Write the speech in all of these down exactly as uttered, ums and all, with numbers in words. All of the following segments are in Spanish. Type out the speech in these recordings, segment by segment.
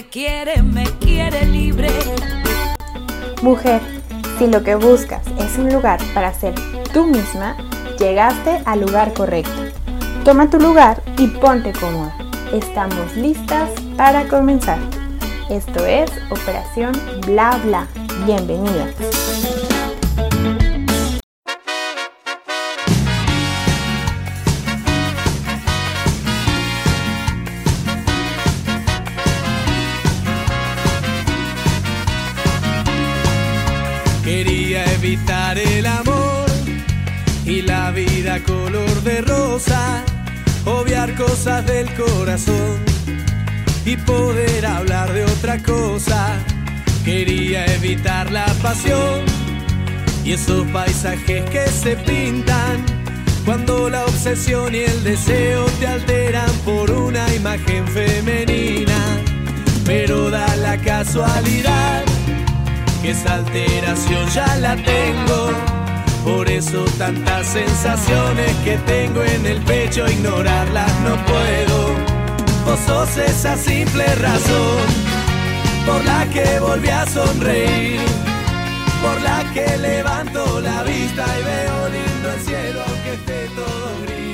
quiere, me quiere libre. Mujer, si lo que buscas es un lugar para ser tú misma, llegaste al lugar correcto. Toma tu lugar y ponte cómoda. Estamos listas para comenzar. Esto es Operación Bla Bla. Bienvenidas. Quería evitar el amor y la vida color de rosa, obviar cosas del corazón y poder hablar de otra cosa. Quería evitar la pasión y esos paisajes que se pintan cuando la obsesión y el deseo te alteran por una imagen femenina. Pero da la casualidad que esa alteración ya la tengo. Por eso tantas sensaciones que tengo en el pecho, ignorarlas no puedo. Vos sos esa simple razón por la que volví a sonreír, por la que levanto la vista y veo lindo el cielo aunque esté todo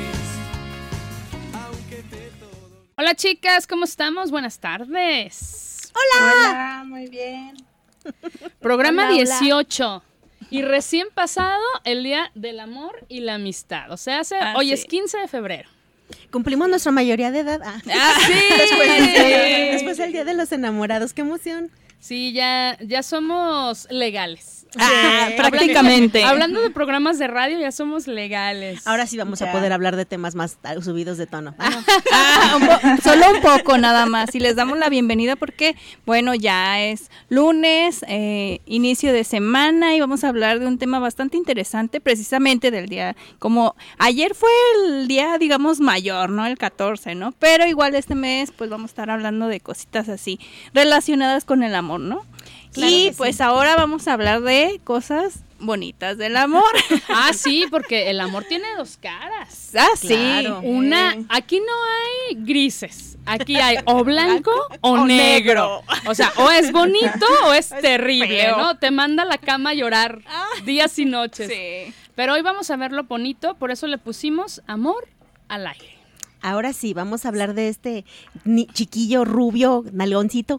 gris, aunque esté todo... Hola chicas, ¿cómo estamos? Buenas tardes. Hola. Hola, muy bien. Programa hola, dieciocho. Hola. Y recién pasado el Día del Amor y la Amistad. O sea, hace, ah, hoy sí. es quince de febrero. Cumplimos nuestra mayoría de edad. Ah, ah sí. Después, sí. Después del Día de los Enamorados. ¡Qué emoción! Sí, ya, ya somos legales. Ah, sí, prácticamente. Hablando, hablando de programas de radio, ya somos legales. Ahora sí vamos ya. a poder hablar de temas más subidos de tono. Ah, ah, un po- solo un poco nada más. Y les damos la bienvenida porque, bueno, ya es lunes, eh, inicio de semana y vamos a hablar de un tema bastante interesante, precisamente del día, como ayer fue el día, digamos, mayor, ¿no? El catorce, ¿no? Pero igual este mes, pues vamos a estar hablando de cositas así, relacionadas con el amor, ¿no? Claro y pues sí. Ahora vamos a hablar de cosas bonitas del amor. Ah, sí, porque el amor tiene dos caras. Ah, sí. Claro. Una, aquí no hay grises. Aquí hay o blanco o, o negro. negro. O sea, o es bonito o es, es terrible, feo. ¿No? Te manda a la cama a llorar ah. días y noches. Sí. Pero hoy vamos a ver lo bonito, por eso le pusimos amor al aire. Ahora sí, vamos a hablar de este ni- chiquillo rubio, nalgoncito,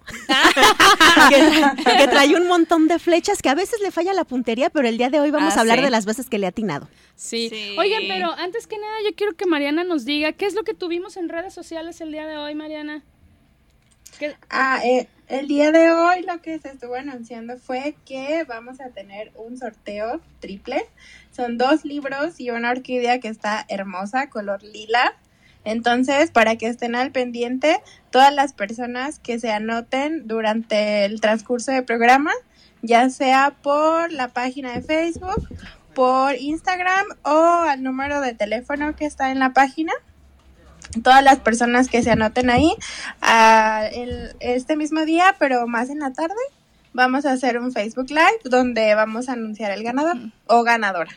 que, tra- que trae un montón de flechas, que a veces le falla la puntería, pero el día de hoy vamos ah, a hablar ¿sí? de las veces que le ha atinado. Sí. sí. Oigan, pero antes que nada yo quiero que Mariana nos diga, ¿qué es lo que tuvimos en redes sociales el día de hoy, Mariana? ¿Qué? Ah, eh, el día de hoy lo que se estuvo anunciando fue que vamos a tener un sorteo triple. Son dos libros y una orquídea que está hermosa, color lila. Entonces, para que estén al pendiente, todas las personas que se anoten durante el transcurso del programa, ya sea por la página de Facebook, por Instagram o al número de teléfono que está en la página, todas las personas que se anoten ahí, uh, el, este mismo día, pero más en la tarde, vamos a hacer un Facebook Live donde vamos a anunciar el ganador o ganadora.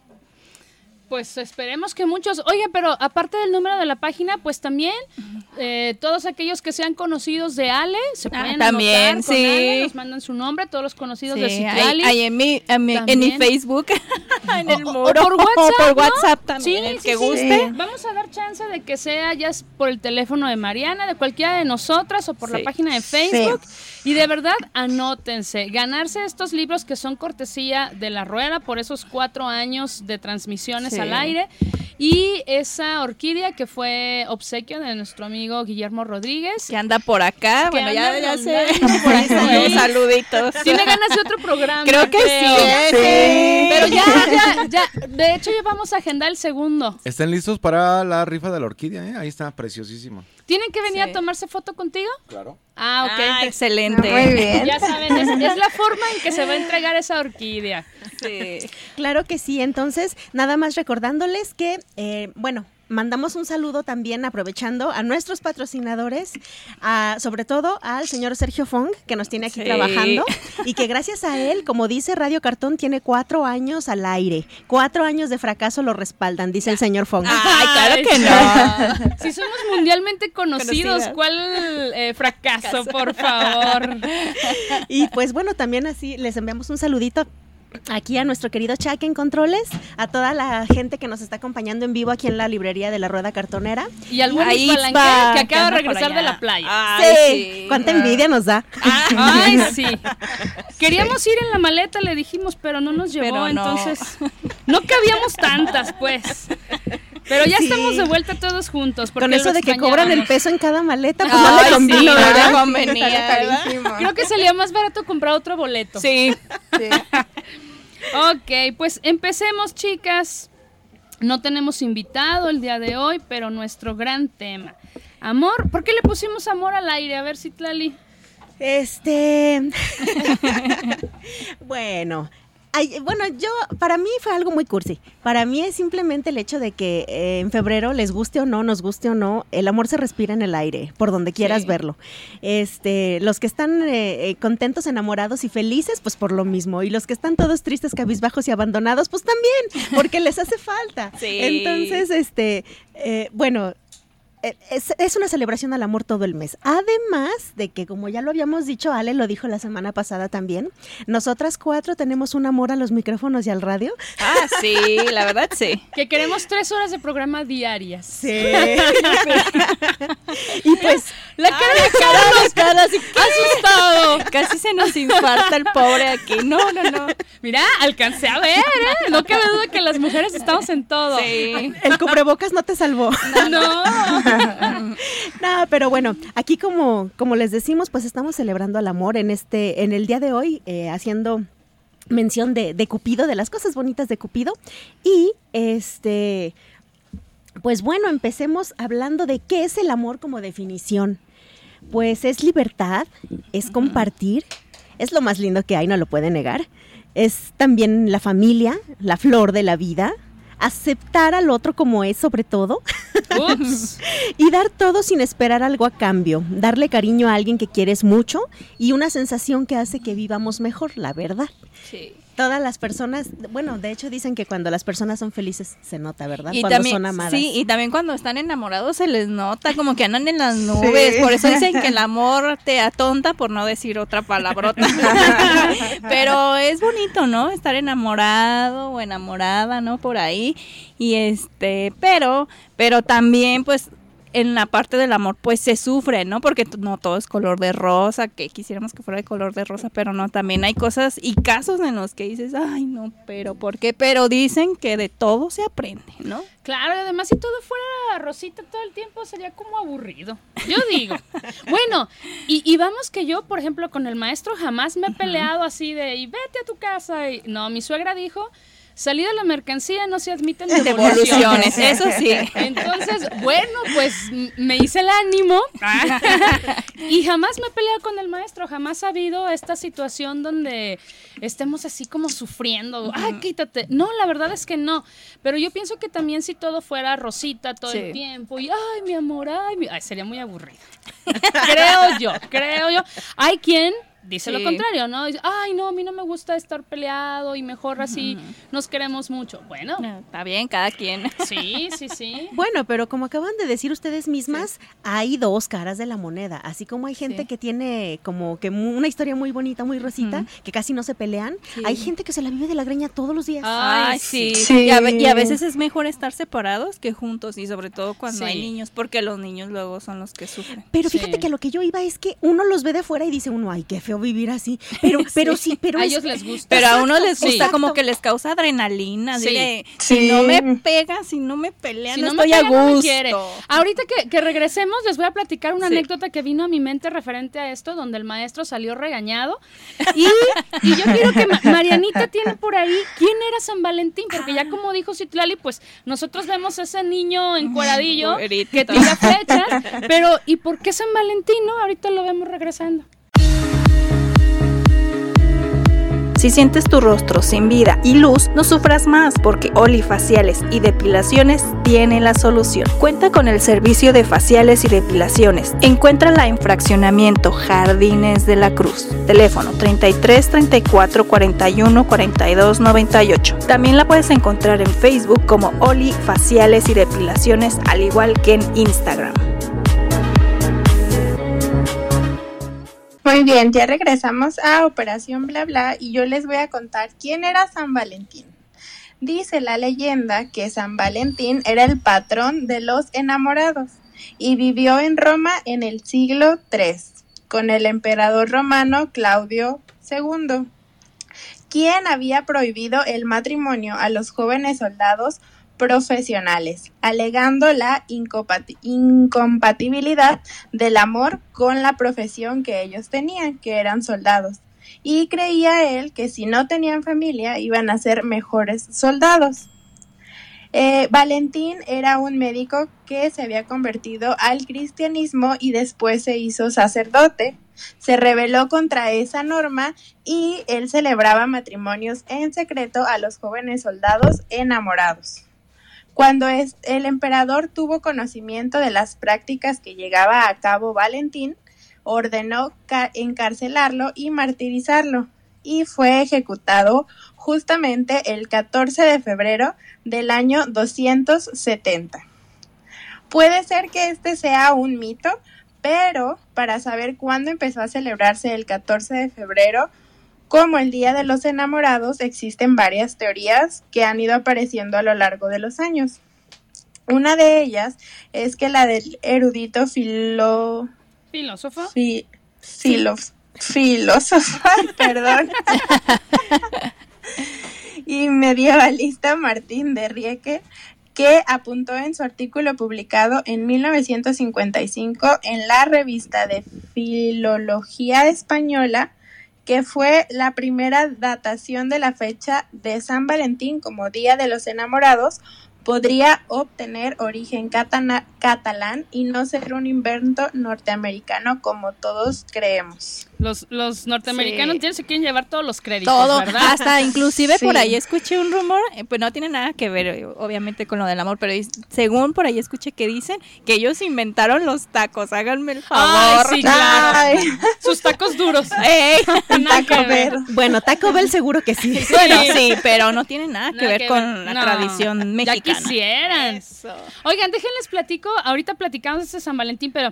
Pues esperemos que muchos, oye, pero aparte del número de la página, pues también eh, todos aquellos que sean conocidos de Ale, se pueden ah, también, anotar con sí. Ale, nos mandan su nombre, todos los conocidos sí, de Citlali. Hay, hay en, mi, en, mi, en mi Facebook, en el muro, o, o por WhatsApp, o por ¿no? WhatsApp también, sí, el sí, que sí, guste. Sí. Vamos a dar chance de que sea ya por el teléfono de Mariana, de cualquiera de nosotras o por sí. la página de Facebook. Sí. Y de verdad, anótense, ganarse estos libros que son cortesía de La Rueda por esos cuatro años de transmisiones sí. al aire. Y esa orquídea que fue obsequio de nuestro amigo Guillermo Rodríguez. Que anda por acá, bueno, ya, ya sé. Por ahí sí. Saluditos. Tiene ganas de otro programa. Creo que creo. Sí, sí. Pero ya, ya, ya. De hecho, ya vamos a agendar el segundo. ¿Están listos para la rifa de la orquídea? ¿eh? Ahí está, preciosísimo. ¿Tienen que venir sí. a tomarse foto contigo? Claro. Ah, ok. Ah, excelente. Ah, muy bien. Ya saben, es, es la forma en que se va a entregar esa orquídea. Sí. Claro que sí. Entonces, nada más recordándoles que, eh, bueno, mandamos un saludo también, aprovechando a nuestros patrocinadores, a, sobre todo al señor Sergio Fong, que nos tiene aquí sí. trabajando, y que gracias a él, como dice Radio Cartón, tiene cuatro años al aire. Cuatro años de fracaso lo respaldan, dice el señor Fong. Ay, claro que no. Si somos mundialmente conocidos, Conocida. ¿cuál eh, fracaso, por favor? Y pues bueno, también así les enviamos un saludito aquí a nuestro querido Chuck en Controles, a toda la gente que nos está acompañando en vivo aquí en la librería de la Rueda Cartonera. Y al buen Palanque, que acaba de regresar de la playa. Ay, sí. sí, cuánta envidia nos da. Ay, sí. Queríamos ir en la maleta, le dijimos, pero no nos llevó, no. entonces no cabíamos tantas, pues. Pero ya sí. estamos de vuelta todos juntos. Con eso de que cobran el peso en cada maleta, pues Ay, no le convino, sí, ¿verdad? No convenía, creo que salía más barato comprar otro boleto. Sí. sí. Ok, pues empecemos, chicas. No tenemos invitado el día de hoy, pero nuestro gran tema. Amor, ¿por qué le pusimos amor al aire? A ver, Citlali. Este... bueno... Ay, bueno, yo, para mí fue algo muy cursi. Para mí es simplemente el hecho de que eh, en febrero, les guste o no, nos guste o no, el amor se respira en el aire, por donde quieras sí. verlo. Este, los que están eh, contentos, enamorados y felices, pues por lo mismo. Y los que están todos tristes, cabizbajos y abandonados, pues también, porque les hace falta. Sí. Entonces, este, eh, bueno... Es, es una celebración al amor todo el mes. Además de que, como ya lo habíamos dicho, Ale lo dijo la semana pasada también, nosotras cuatro tenemos un amor a los micrófonos y al radio. Ah, sí, la verdad sí. Que queremos tres horas de programa diarias. Sí. Y pues, la cara Ay, de Carlos, cara así asustado. Casi se nos infarta el pobre aquí. No, no, no. Mira, alcancé a ver, ¿eh? No cabe duda que las mujeres estamos en todo. Sí. El cubrebocas no te salvó. No. no. No, pero bueno, aquí como, como les decimos, pues estamos celebrando al amor en este, en el día de hoy, eh, haciendo mención de, de Cupido, de las cosas bonitas de Cupido. Y este, pues bueno, empecemos hablando de qué es el amor como definición. Pues es libertad, es compartir, es lo más lindo que hay, no lo puede negar. Es también la familia, la flor de la vida. Aceptar al otro como es, sobre todo. Ups. Y dar todo sin esperar algo a cambio. Darle cariño a alguien que quieres mucho y una sensación que hace que vivamos mejor, la verdad. Sí. Todas las personas, bueno, de hecho dicen que cuando las personas son felices se nota, ¿verdad? Y cuando también, son amadas. Sí, y también cuando están enamorados se les nota como que andan en las nubes. Sí. Por eso dicen que el amor te atonta, por no decir otra palabrota. Pero es bonito, ¿no? Estar enamorado o enamorada, ¿no? Por ahí. Y este, pero, pero también pues en la parte del amor pues se sufre, ¿no? Porque no todo es color de rosa, que quisiéramos que fuera de color de rosa, pero no, también hay cosas y casos en los que dices, ay no, pero ¿por qué? Pero dicen que de todo se aprende, ¿no? Claro, y además si todo fuera rosita todo el tiempo sería como aburrido, yo digo. Bueno, y, y vamos que yo, por ejemplo, con el maestro jamás me he peleado así de, y vete a tu casa, y no, mi suegra dijo... Salida la mercancía no se admiten devoluciones. devoluciones, eso sí. Entonces, bueno, pues me hice el ánimo y jamás me he peleado con el maestro, jamás ha habido esta situación donde estemos así como sufriendo, ay, quítate. No, la verdad es que no, pero yo pienso que también si todo fuera rosita todo sí. el tiempo y ay, mi amor, ay, mi... ay, sería muy aburrido. Creo yo, creo yo. Hay quien... dice sí. lo contrario, ¿no? Dice, ay, no, a mí no me gusta estar peleado y mejor así uh-huh. nos queremos mucho. Bueno. No, está bien, cada quien. Sí, sí, sí. Bueno, pero como acaban de decir ustedes mismas, sí. hay dos caras de la moneda. Así como hay gente sí. que tiene como que una historia muy bonita, muy rosita, uh-huh. que casi no se pelean, sí. hay gente que se la vive de la greña todos los días. Ay, sí. sí. Y, a, y a veces es mejor estar separados que juntos, y sobre todo cuando sí. hay niños, porque los niños luego son los que sufren. Pero fíjate sí. que a lo que yo iba es que uno los ve de fuera y dice uno, ay, qué feo vivir así. Pero, sí. pero sí, pero a es, ellos les gusta. Pero exacto, a uno les gusta exacto. como que les causa adrenalina. Sí. De, sí. Si no me pega, si no me pelea, si no, no estoy me pega, a gusto. No me quiere. Ahorita que, que regresemos, les voy a platicar una sí. anécdota que vino a mi mente referente a esto, donde el maestro salió regañado. Y, y yo quiero que Ma- Marianita tiene por ahí quién era San Valentín, porque ya como dijo Citlali, pues nosotros vemos a ese niño encueradillo Buenito. que tira flechas, pero ¿y por qué San Valentín? No, ahorita lo vemos regresando. Si sientes tu rostro sin vida y luz, no sufras más porque Oli Faciales y Depilaciones tiene la solución. Cuenta con el servicio de faciales y depilaciones. Encuéntrala en Fraccionamiento Jardines de la Cruz. Teléfono treinta y tres, treinta y cuatro, cuarenta y uno, cuarenta y dos, noventa y ocho. También la puedes encontrar en Facebook como Oli Faciales y Depilaciones, al igual que en Instagram. Muy bien, ya regresamos a Operación Bla Bla y yo les voy a contar quién era San Valentín. Dice la leyenda que San Valentín era el patrón de los enamorados y vivió en Roma en el siglo tercero con el emperador romano Claudio segundo, quien había prohibido el matrimonio a los jóvenes soldados profesionales, alegando la incompati- incompatibilidad del amor con la profesión que ellos tenían, que eran soldados. Y creía él que si no tenían familia iban a ser mejores soldados. Eh, Valentín era un médico que se había convertido al cristianismo y después se hizo sacerdote. Se rebeló contra esa norma y él celebraba matrimonios en secreto a los jóvenes soldados enamorados. Cuando es, el emperador tuvo conocimiento de las prácticas que llevaba a cabo Valentín, ordenó ca- encarcelarlo y martirizarlo, y fue ejecutado justamente el catorce de febrero del año doscientos setenta. Puede ser que este sea un mito, pero para saber cuándo empezó a celebrarse el catorce de febrero, como el Día de los Enamorados, existen varias teorías que han ido apareciendo a lo largo de los años. Una de ellas es que la del erudito filo... ¿Filósofo? Fi, filo, filósofo, perdón. y medievalista Martín de Rieke, que apuntó en su artículo publicado en mil novecientos cincuenta y cinco en la revista de Filología Española, que fue la primera datación de la fecha de San Valentín como Día de los Enamorados, podría obtener origen catana- catalán y no ser un invento norteamericano como todos creemos. Los, los norteamericanos Sí. ya se quieren llevar todos los créditos, Todo, ¿verdad? hasta inclusive Sí. por ahí escuché un rumor, eh, pues no tiene nada que ver eh, obviamente con lo del amor, pero dis- según por ahí escuché que dicen que ellos inventaron los tacos, háganme el favor. Ay, sí, claro. Ay. Sus tacos duros. Ey. Nada que Taco ver. Bell. Bueno, Taco Bell seguro que sí. Bueno, sí, pero no tiene nada que Nada ver que con ver. la No, tradición mexicana. Ya quisieran. Eso. Oigan, déjenles platico, ahorita platicamos de este San Valentín, pero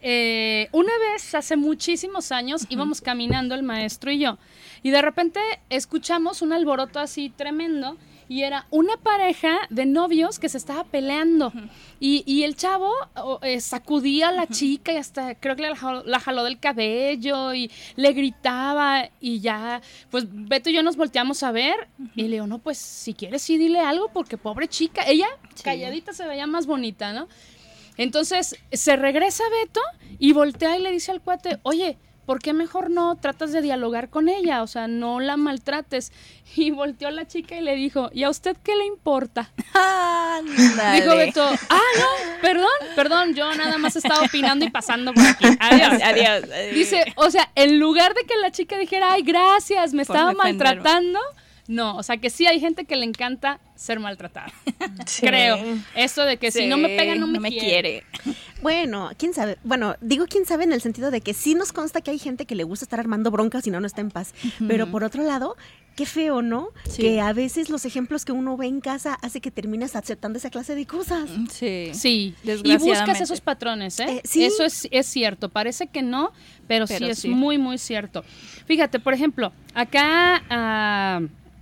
eh, una vez, hace muchísimos años, íbamos caminando el maestro y yo, y de repente escuchamos un alboroto así tremendo, y era una pareja de novios que se estaba peleando, uh-huh. y, y el chavo oh, eh, sacudía a la uh-huh. chica, y hasta creo que la jaló, la jaló del cabello, y le gritaba, y ya, pues Beto y yo nos volteamos a ver, uh-huh. y le digo, no, pues si quieres sí dile algo, porque pobre chica, ella sí. calladita se veía más bonita, ¿no? Entonces se regresa Beto y voltea y le dice al cuate, oye, ¿por qué mejor no tratas de dialogar con ella? O sea, no la maltrates. Y volteó la chica y le dijo, ¿y a usted qué le importa? Ándale. Dijo Beto, ah, no, perdón, perdón, yo nada más estaba opinando y pasando por aquí. Adiós. Adiós. adiós. Dice, o sea, en lugar de que la chica dijera, ay, gracias, me Por estaba defenderme. maltratando, no, o sea, que sí hay gente que le encanta ser maltratada. Sí. Creo. Eso de que Sí, si no me pega, no me, no me quiere. quiere. Bueno, quién sabe. Bueno, digo quién sabe en el sentido de que sí nos consta que hay gente que le gusta estar armando broncas y no, no está en paz. Uh-huh. Pero por otro lado, qué feo, ¿no? Sí. Que a veces los ejemplos que uno ve en casa hace que termines aceptando esa clase de cosas. Sí. Sí, desgraciadamente. Y buscas esos patrones, ¿eh? eh ¿sí? Eso es, es cierto. Parece que no, pero, pero sí es sí. muy, muy cierto. Fíjate, por ejemplo, acá a,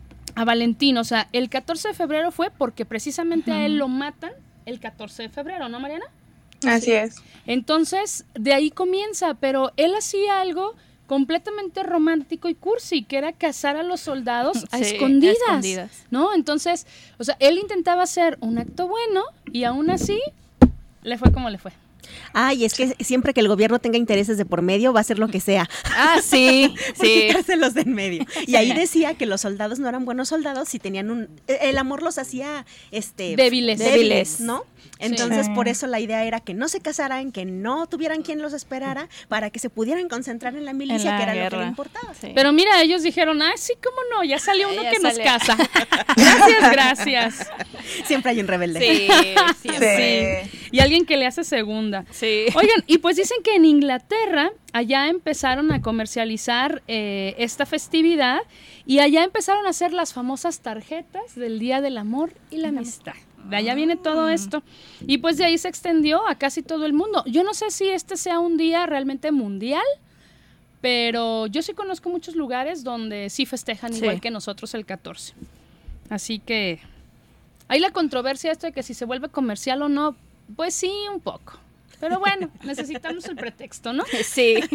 a Valentín, o sea, el catorce de febrero fue porque precisamente uh-huh. a él lo matan el catorce de febrero, ¿no, Mariana? Así sí. es. Entonces, de ahí comienza, pero él hacía algo completamente romántico y cursi, que era cazar a los soldados a, sí, escondidas, a escondidas, ¿no? Entonces, o sea, él intentaba hacer un acto bueno y aún así le fue como le fue. Ay, es que siempre que el gobierno tenga intereses de por medio va a hacer lo que sea. Ah, sí, sí. Los de en medio. Y ahí decía que los soldados no eran buenos soldados si tenían un... El amor los hacía este, débiles. débiles, ¿no? Entonces, sí. por eso la idea era que no se casaran, que no tuvieran quien los esperara, para que se pudieran concentrar en la milicia, en la que era guerra. Lo que le importaba. Sí. Pero mira, ellos dijeron, ah, sí, cómo no, ya salió uno ya que sale. Nos casa. Gracias, gracias. Siempre hay un rebelde. Sí, sí, sí. sí. Y alguien que le hace segunda. Sí. Oigan, y pues dicen que en Inglaterra, allá empezaron a comercializar eh, esta festividad y allá empezaron a hacer las famosas tarjetas del Día del Amor y la Amistad. De allá viene todo esto. Y pues de ahí se extendió a casi todo el mundo. Yo no sé si este sea un día realmente mundial, pero yo sí conozco muchos lugares donde sí festejan sí. igual que nosotros el catorce. Así que hay la controversia esto de que si se vuelve comercial o no, pues sí, un poco. Pero bueno, necesitamos el pretexto, ¿no? Sí. sí.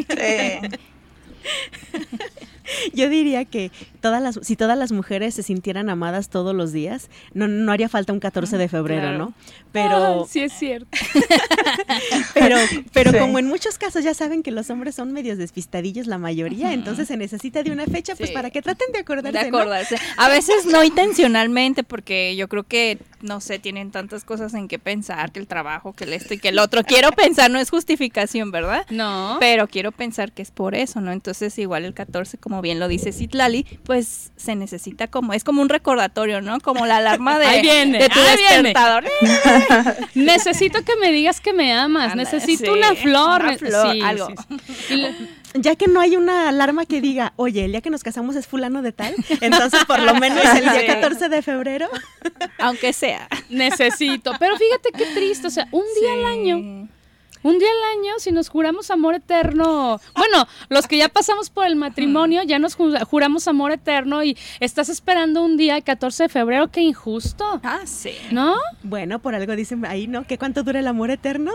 Yo diría que todas las, si todas las mujeres se sintieran amadas todos los días, no, no haría falta un catorce de febrero, claro. ¿no? Pero oh, sí es cierto. pero pero sí. como en muchos casos ya saben que los hombres son medios despistadillos la mayoría, uh-huh. entonces se necesita de una fecha pues sí. para que traten de acordarse, de acordarse. ¿no? A veces no intencionalmente, porque yo creo que no sé, tienen tantas cosas en que pensar, que el trabajo, que el esto y que el otro. Quiero pensar, no es justificación, ¿verdad? No. Pero quiero pensar que es por eso, ¿no? Entonces igual el catorce, como bien lo dice Citlali, pues se necesita como, es como un recordatorio, ¿no? Como la alarma de, ahí viene, de tu ahí despertador. Viene. Necesito que me digas que me amas, Anda, necesito sí, una flor. Una flor, sí, algo. Sí. Le... Ya que no hay una alarma que diga, oye, el día que nos casamos es fulano de tal, entonces por lo menos el día catorce de febrero. Aunque sea. Necesito, pero fíjate qué triste, o sea, un día sí. al año... Un día al año, si nos juramos amor eterno, bueno, los que ya pasamos por el matrimonio, ya nos juramos amor eterno y estás esperando un día, el catorce de febrero, qué injusto. Ah, sí. ¿No? Bueno, por algo dicen ahí, ¿no? ¿Qué cuánto dura el amor eterno?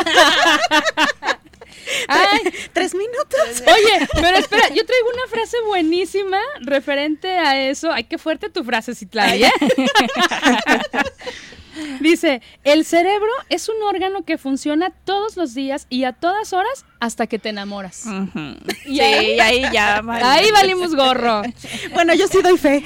Ay, tres minutos. Oye, pero espera, yo traigo una frase buenísima referente a eso. Ay, qué fuerte tu frase, Citlali, ¿eh? Dice, el cerebro es un órgano que funciona todos los días y a todas horas hasta que te enamoras. Uh-huh. Y sí, ahí, ahí ya vale. Ahí valimos gorro. Bueno, yo sí doy fe.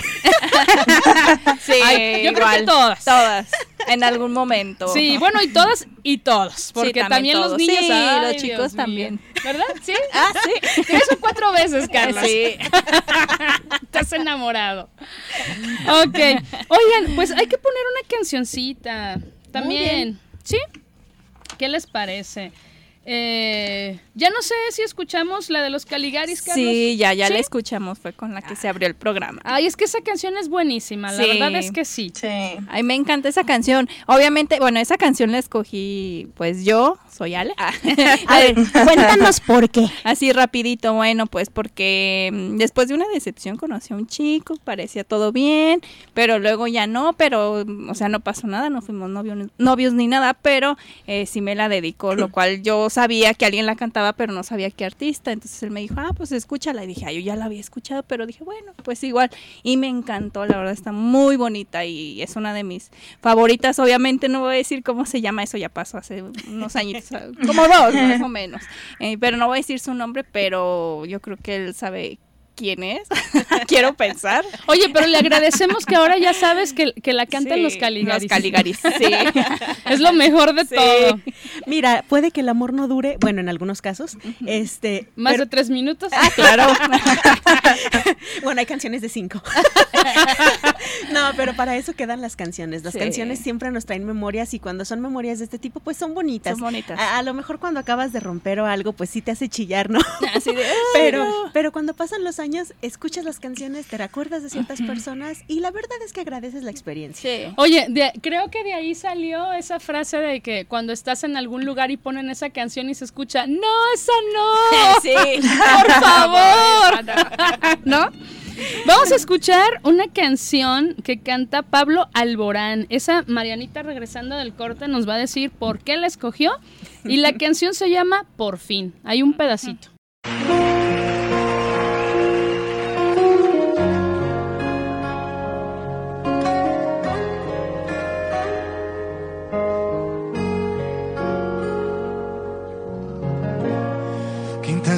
Sí, Ay, yo igual, creo que todas. Todas, en algún momento. Sí, bueno, y todas y todos. Porque sí, también, también todos. los niños. Sí, ay, los chicos Dios también. Mío. ¿Verdad? ¿Sí? Ah, sí. Tres o cuatro veces, Carlos. Sí. Estás enamorado. Ok. Oigan, pues hay que poner una cancioncita. También. ¿Sí? ¿Qué les parece? Eh, ya no sé si escuchamos la de los Caligaris, Carlos. Sí, ya, ya ¿Sí? la escuchamos, fue con la que se abrió el programa. Ay, es que esa canción es buenísima, la sí. verdad es que sí. Sí. Ay, me encanta esa canción. Obviamente, bueno, esa canción la escogí, pues yo, soy Ale. Ah. A ver, cuéntanos por qué. Así rapidito, bueno, pues porque después de una decepción conocí a un chico, parecía todo bien, pero luego ya no, pero, o sea, no pasó nada, no fuimos novios, novios ni nada, pero eh, sí me la dedicó, lo cual yo sabía que alguien la cantaba, pero no sabía qué artista, entonces él me dijo, ah, pues escúchala, y dije, ah, yo ya la había escuchado, pero dije, bueno, pues igual, y me encantó, la verdad está muy bonita y es una de mis favoritas, obviamente no voy a decir cómo se llama, eso ya pasó hace unos añitos, como dos, más o menos, eh, pero no voy a decir su nombre, pero yo creo que él sabe quién es, quiero pensar. Oye, pero le agradecemos que ahora ya sabes que, que la cantan sí, los Caligaris. Los Caligaris, sí. Es lo mejor de sí. todo. Mira, puede que el amor no dure, bueno, en algunos casos, uh-huh. este... ¿Más pero... de tres minutos? Ah, claro. Bueno, hay canciones de cinco. No, pero para eso quedan las canciones. Las sí. canciones siempre nos traen memorias y cuando son memorias de este tipo, pues son bonitas. Son bonitas. A, a lo mejor cuando acabas de romper o algo, pues sí te hace chillar, ¿no? Así de, pero, no. pero cuando pasan los años, escuchas las canciones, te recuerdas de ciertas uh-huh. personas y la verdad es que agradeces la experiencia. Sí. Oye, de, creo que de ahí salió esa frase de que cuando estás en algún lugar y ponen esa canción y se escucha, no, esa no. Sí. Por favor. ¿No? Vamos a escuchar una canción que canta Pablo Alborán. Esa Marianita, regresando del corte, nos va a decir por qué la escogió. Y la canción se llama Por fin. Hay un pedacito.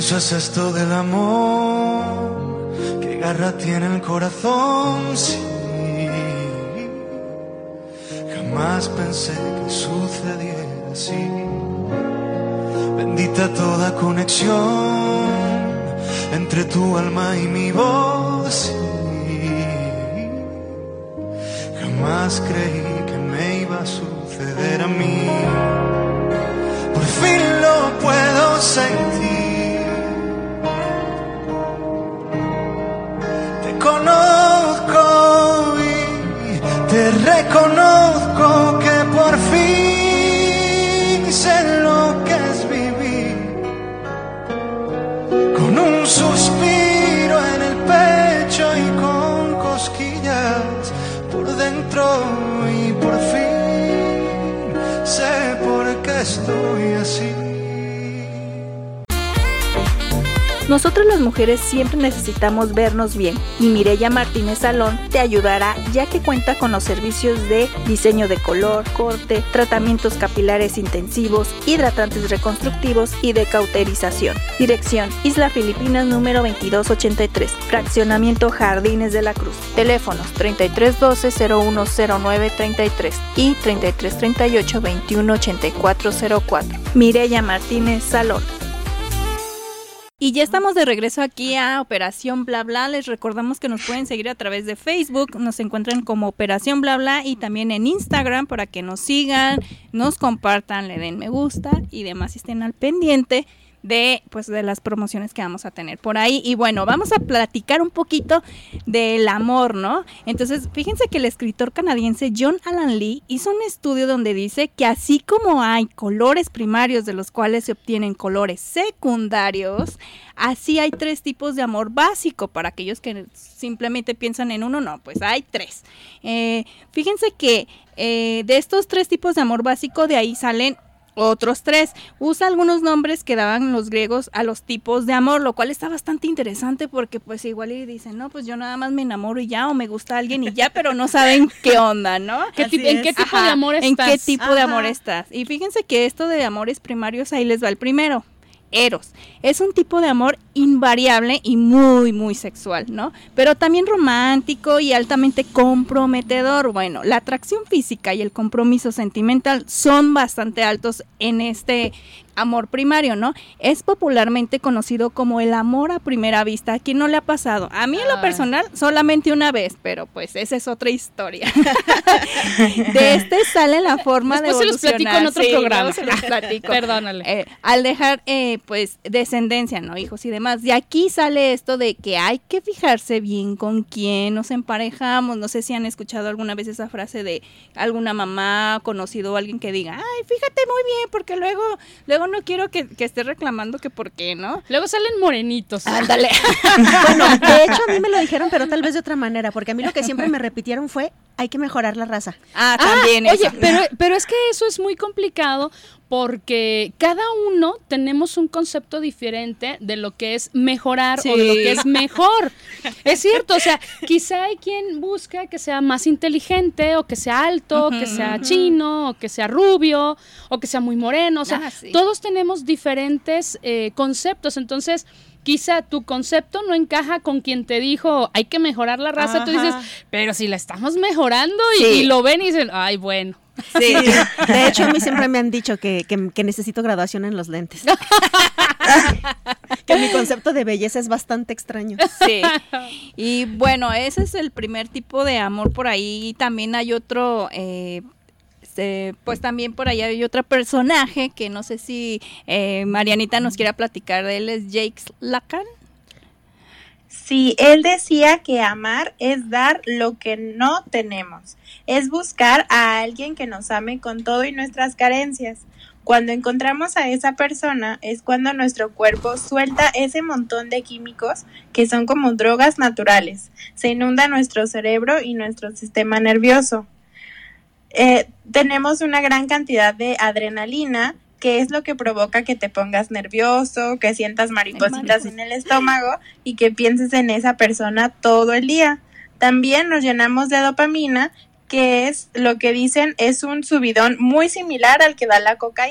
curioso es esto del amor, qué garra tiene el corazón, sí. Jamás pensé que sucediera así. Bendita toda conexión entre tu alma y mi voz, sí. Jamás creí que me iba a suceder a mí. Por fin lo puedo sentir. Te conozco y te reconozco que por fin sé lo que es vivir. Con un suspiro en el pecho y con cosquillas por dentro y por fin sé por qué estoy así. Nosotros las mujeres siempre necesitamos vernos bien y Mireya Martínez Salón te ayudará, ya que cuenta con los servicios de diseño de color, corte, tratamientos capilares intensivos, hidratantes reconstructivos y de cauterización. Dirección: Isla Filipinas número veintidós ochenta y tres, Fraccionamiento Jardines de la Cruz. Teléfonos treinta y tres doce cero uno cero nueve treinta y tres y treinta y tres treinta y ocho veintiuno ochenta y cuatro cero cuatro. Mireya Martínez Salón. Y ya estamos de regreso aquí a Operación Bla Bla. Les recordamos que nos pueden seguir a través de Facebook, nos encuentran como Operación Bla Bla y también en Instagram para que nos sigan, nos compartan, le den me gusta y demás, y estén al pendiente de pues de las promociones que vamos a tener por ahí. Y bueno, vamos a platicar un poquito del amor, ¿no? Entonces, fíjense que el escritor canadiense John Alan Lee hizo un estudio donde dice que así como hay colores primarios de los cuales se obtienen colores secundarios, así hay tres tipos de amor básico. Para aquellos que simplemente piensan en uno, no, pues hay tres. Eh, fíjense que eh, de estos tres tipos de amor básico, de ahí salen otros tres. Usa algunos nombres que daban los griegos a los tipos de amor, lo cual está bastante interesante porque pues igual y dicen, no, pues yo nada más me enamoro y ya, o me gusta alguien y ya, pero no saben qué onda, ¿no? ¿Qué tipo, ¿En qué tipo Ajá, de amor estás? ¿En qué tipo Ajá. de amor estás? Y fíjense que esto de amores primarios, ahí les va el primero. Eros. Es un tipo de amor invariable y muy, muy sexual, ¿no? Pero también romántico y altamente comprometedor. Bueno, la atracción física y el compromiso sentimental son bastante altos en este amor primario, ¿no? Es popularmente conocido como el amor a primera vista. ¿A quién no le ha pasado? A mí en lo personal solamente una vez, pero pues esa es otra historia. De este sale la forma Después de evolucionar. se los platico en otro sí, programa. Se los platico. Perdónale. Eh, al dejar eh, pues descendencia, ¿no? Hijos y demás. De aquí sale esto de que hay que fijarse bien con quién nos emparejamos. No sé si han escuchado alguna vez esa frase de alguna mamá, conocido o alguien que diga, ay, fíjate muy bien, porque luego, luego no quiero que, que esté reclamando que por qué, ¿no? Luego salen morenitos. Ándale. Bueno, de hecho a mí me lo dijeron, pero tal vez de otra manera, porque a mí lo que siempre me repitieron fue, hay que mejorar la raza. Ah, también ah, eso. Oye, pero, pero es que eso es muy complicado porque cada uno tenemos un concepto diferente de lo que es mejorar sí. o de lo que es mejor. Es cierto, o sea, quizá hay quien busca que sea más inteligente o que sea alto, uh-huh, que sea uh-huh. chino, o que sea rubio, o que sea muy moreno. O sea, ah, sí. todos tenemos diferentes eh, conceptos, entonces quizá tu concepto no encaja con quien te dijo hay que mejorar la raza. Ajá. Tú dices, pero si la estamos mejorando y, sí. y lo ven y dicen, ay, bueno. Sí, de hecho a mí siempre me han dicho que, que, que necesito graduación en los lentes. Que mi concepto de belleza es bastante extraño. Sí, y bueno, ese es el primer tipo de amor por ahí. También hay otro, eh, este, pues también por ahí hay otro personaje que no sé si eh, Marianita nos quiera platicar de él, es Jacques Lacan. Sí, él decía que amar es dar lo que no tenemos, es buscar a alguien que nos ame con todo y nuestras carencias. Cuando encontramos a esa persona es cuando nuestro cuerpo suelta ese montón de químicos que son como drogas naturales. Se inunda nuestro cerebro y nuestro sistema nervioso. Eh, tenemos una gran cantidad de adrenalina, que es lo que provoca que te pongas nervioso, que sientas maripositas en el estómago y que pienses en esa persona todo el día. También nos llenamos de dopamina, que es lo que dicen es un subidón muy similar al que da la cocaína.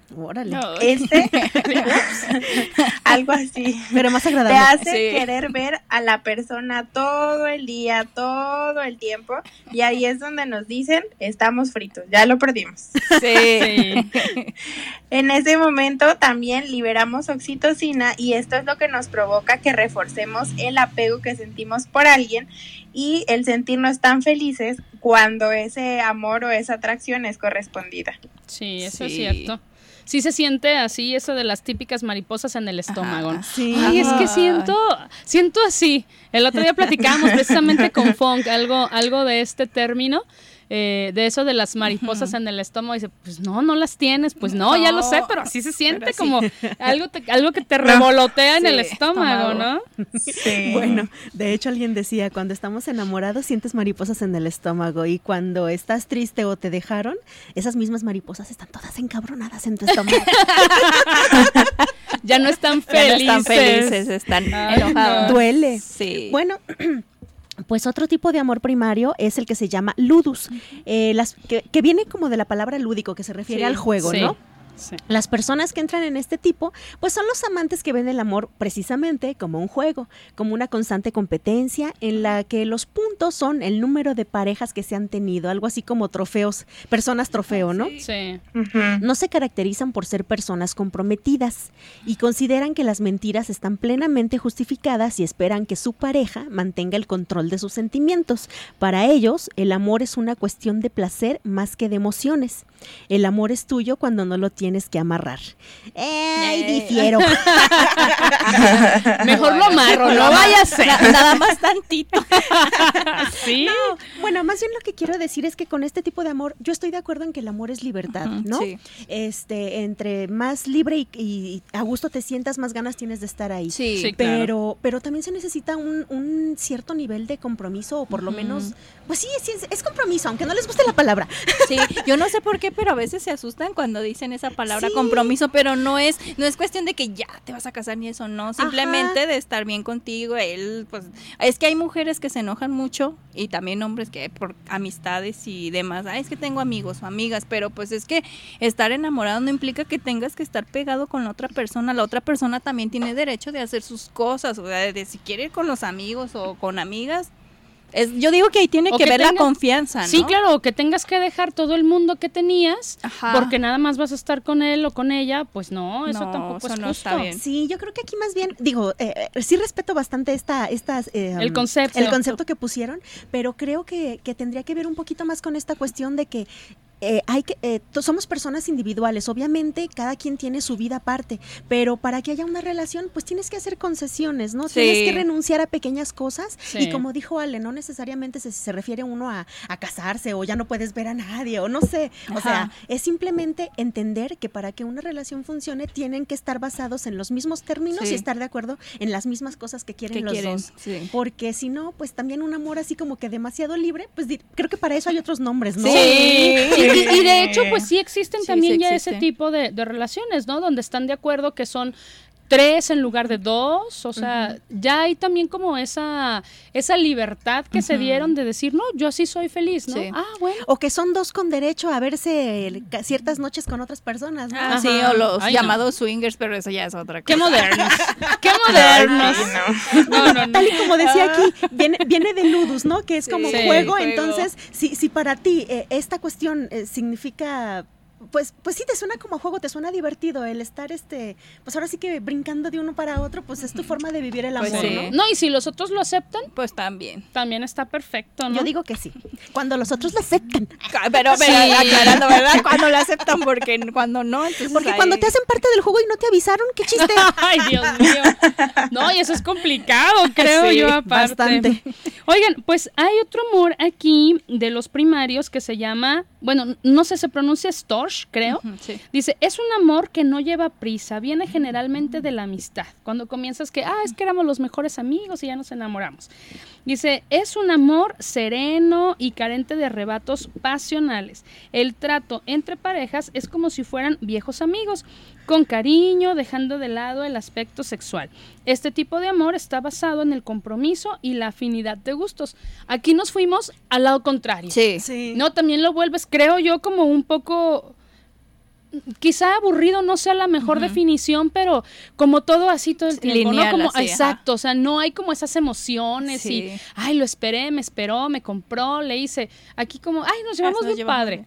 Órale. No. Este, algo así. Pero más agradable. Te hace sí. querer ver a la persona todo el día, todo el tiempo, y ahí es donde nos dicen, estamos fritos, ya lo perdimos. Sí. En ese momento también liberamos oxitocina y esto es lo que nos provoca que reforcemos el apego que sentimos por alguien y el sentirnos tan felices cuando ese amor o esa atracción es correspondida. Sí, eso Sí. es cierto. Sí se siente así, eso de las típicas mariposas en el estómago. Ajá, sí. Ay, es que Ay. siento, siento así. El otro día platicábamos precisamente con Funk algo, algo de este término, eh, de eso de las mariposas uh-huh. en el estómago. Y dice, pues no, no las tienes. Pues no, no ya lo sé, pero así se siente, como algo, te, algo que te revolotea en sí, el estómago, estómago, ¿no? Sí. Bueno, de hecho alguien decía, cuando estamos enamorados sientes mariposas en el estómago y cuando estás triste o te dejaron, esas mismas mariposas están todas encabronadas en tu estómago. Ya no están felices. Ya no están felices, están Ay, enojados. no. Duele. Sí. Bueno, pues otro tipo de amor primario es el que se llama ludus, eh, las, que, que viene como de la palabra lúdico, que se refiere sí, al juego, sí. ¿no? Sí. Las personas que entran en este tipo, pues son los amantes que ven el amor precisamente como un juego, como una constante competencia en la que los puntos son el número de parejas que se han tenido, algo así como trofeos, personas trofeo, ¿no? Sí. sí. Uh-huh. No se caracterizan por ser personas comprometidas y consideran que las mentiras están plenamente justificadas y esperan que su pareja mantenga el control de sus sentimientos. Para ellos, el amor es una cuestión de placer más que de emociones. El amor es tuyo cuando no lo tienes que amarrar. ¡Ey, difiero! Mejor lo amarro, no vaya a ser. Nada más tantito. ¿Sí? No, bueno, más bien lo que quiero decir es que con este tipo de amor, yo estoy de acuerdo en que el amor es libertad, ¿no? Sí. Este, entre más libre y, y a gusto te sientas, más ganas tienes de estar ahí. Sí, Sí, Pero, claro. pero también se necesita un, un cierto nivel de compromiso, o por lo Ujú. menos, pues sí, sí es, es compromiso, aunque no les guste la palabra. Sí, yo no sé por qué, pero a veces se asustan cuando dicen esa palabra Sí. compromiso, pero no es no es cuestión de que ya te vas a casar ni eso, no, simplemente Ajá. de estar bien contigo. Él, pues, es que hay mujeres que se enojan mucho y también hombres que por amistades y demás, ay, es que tengo amigos o amigas, pero pues es que estar enamorado no implica que tengas que estar pegado con la otra persona, la otra persona también tiene derecho de hacer sus cosas, o sea, de si quiere ir con los amigos o con amigas. Es, yo digo que ahí tiene O que, que ver tenga- la confianza, ¿no? Sí, claro, o que tengas que dejar todo el mundo que tenías Ajá. porque nada más vas a estar con él o con ella, pues no, eso No, tampoco eso es no justo. está bien. Sí, yo creo que aquí más bien, digo, eh, eh, sí respeto bastante esta, estas, eh, El concepto. el concepto que pusieron, pero creo que, que tendría que ver un poquito más con esta cuestión de que Eh, hay que eh, to- somos personas individuales, obviamente cada quien tiene su vida aparte, pero para que haya una relación pues tienes que hacer concesiones, ¿no? Sí. Tienes que renunciar a pequeñas cosas Sí. y como dijo Ale, no necesariamente se, se refiere uno a, a casarse o ya no puedes ver a nadie o no sé, o Ajá. sea, es simplemente entender que para que una relación funcione tienen que estar basados en los mismos términos Sí. y estar de acuerdo en las mismas cosas que quieren ¿Qué los quieren? dos. Sí. Porque si no, pues también un amor así como que demasiado libre, pues di- creo que para eso hay otros nombres, ¿no? Sí, y, y- y de hecho, pues sí existen Sí, también sí ya existe. ese tipo de, de relaciones, ¿no? Donde están de acuerdo que son tres en lugar de dos, o sea, uh-huh. ya hay también como esa esa libertad que uh-huh. se dieron de decir, no, yo así soy feliz, ¿no? Sí. Ah, bueno. O que son dos con derecho a verse ciertas noches con otras personas, ¿no? Ah, Ajá. sí, o los Ay, llamados no. swingers, pero eso ya es otra cosa. Qué modernos, qué modernos. Ay, no. No, no, no. Tal y como decía aquí, viene, viene de ludus, ¿no? Que es Sí, como sí, juego, juego. entonces, si, si para ti eh, esta cuestión eh, significa... Pues, pues sí, te suena como juego, te suena divertido el estar, este, pues ahora sí que brincando de uno para otro, pues es tu forma de vivir el amor, Pues sí. ¿no? No, y si los otros lo aceptan, Pues también. también está perfecto, ¿no? Yo digo que sí, cuando los otros lo aceptan. Pero, pero Sí. aclarando, ¿verdad? Cuando lo aceptan, porque cuando no, entonces Porque ahí- cuando te hacen parte del juego y no te avisaron, qué chiste. Ay, Dios mío. No, y eso es complicado, creo Sí, yo, aparte. bastante. Oigan, pues hay otro amor aquí de los primarios que se llama, bueno, no sé, se pronuncia storge, creo. Ujú, sí. Dice, es un amor que no lleva prisa, viene generalmente de la amistad. Cuando comienzas que, ah, es que éramos los mejores amigos y ya nos enamoramos. Dice, es un amor sereno y carente de arrebatos pasionales. El trato entre parejas es como si fueran viejos amigos, con cariño, dejando de lado el aspecto sexual. Este tipo de amor está basado en el compromiso y la afinidad de gustos. Aquí nos fuimos al lado contrario. Sí. Sí. No, también lo vuelves, creo yo, como un poco quizá aburrido no sea la mejor uh-huh. definición, pero como todo así todo el tiempo, lineal, ¿no? Como, así, exacto, ajá. o sea, no hay como esas emociones sí. y, ay, lo esperé, me esperó, me compró, le hice, aquí como, ay, nos llevamos bien padre.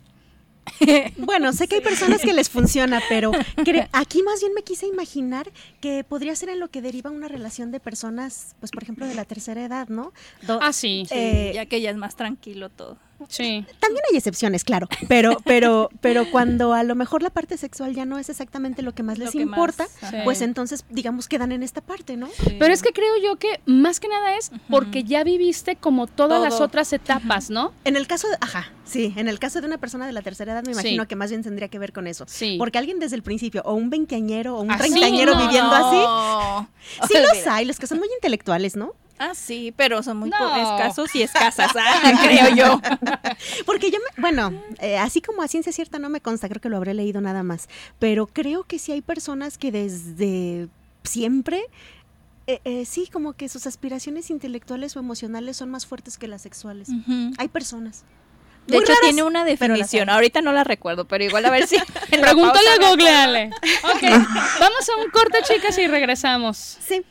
Bueno, sé que hay personas que les funciona, pero cre- aquí más bien me quise imaginar que podría ser en lo que deriva una relación de personas, pues por ejemplo de la tercera edad, ¿no? Do- ah, sí. Eh, sí, ya que ya es más tranquilo todo. Sí. También hay excepciones, claro, pero pero pero cuando a lo mejor la parte sexual ya no es exactamente lo que más les importa, más, pues sí. entonces digamos quedan en esta parte, ¿no? Sí. Pero es que creo yo que más que nada es porque uh-huh. ya viviste como todas Todo. las otras etapas, ¿no? En el caso de, ajá, sí, en el caso de una persona de la tercera edad me imagino sí. que más bien tendría que ver con eso. Sí. Porque alguien desde el principio, o un veinteañero, o un treintañero no, viviendo no. así, sí los hay, los que son muy intelectuales, ¿no? Ah, sí, pero son muy no. escasos y escasas, ah, creo yo. Porque yo, me, bueno, eh, así como a ciencia cierta no me consta, creo que lo habré leído nada más, pero creo que sí hay personas que desde siempre, eh, eh, sí, como que sus aspiraciones intelectuales o emocionales son más fuertes que las sexuales. Uh-huh. Hay personas. De Muy hecho, raras, tiene una definición. Ahorita no la recuerdo, pero igual a ver si. Pregúntale a Google, Ale. Ok, vamos a un corte, chicas, y regresamos. Sí.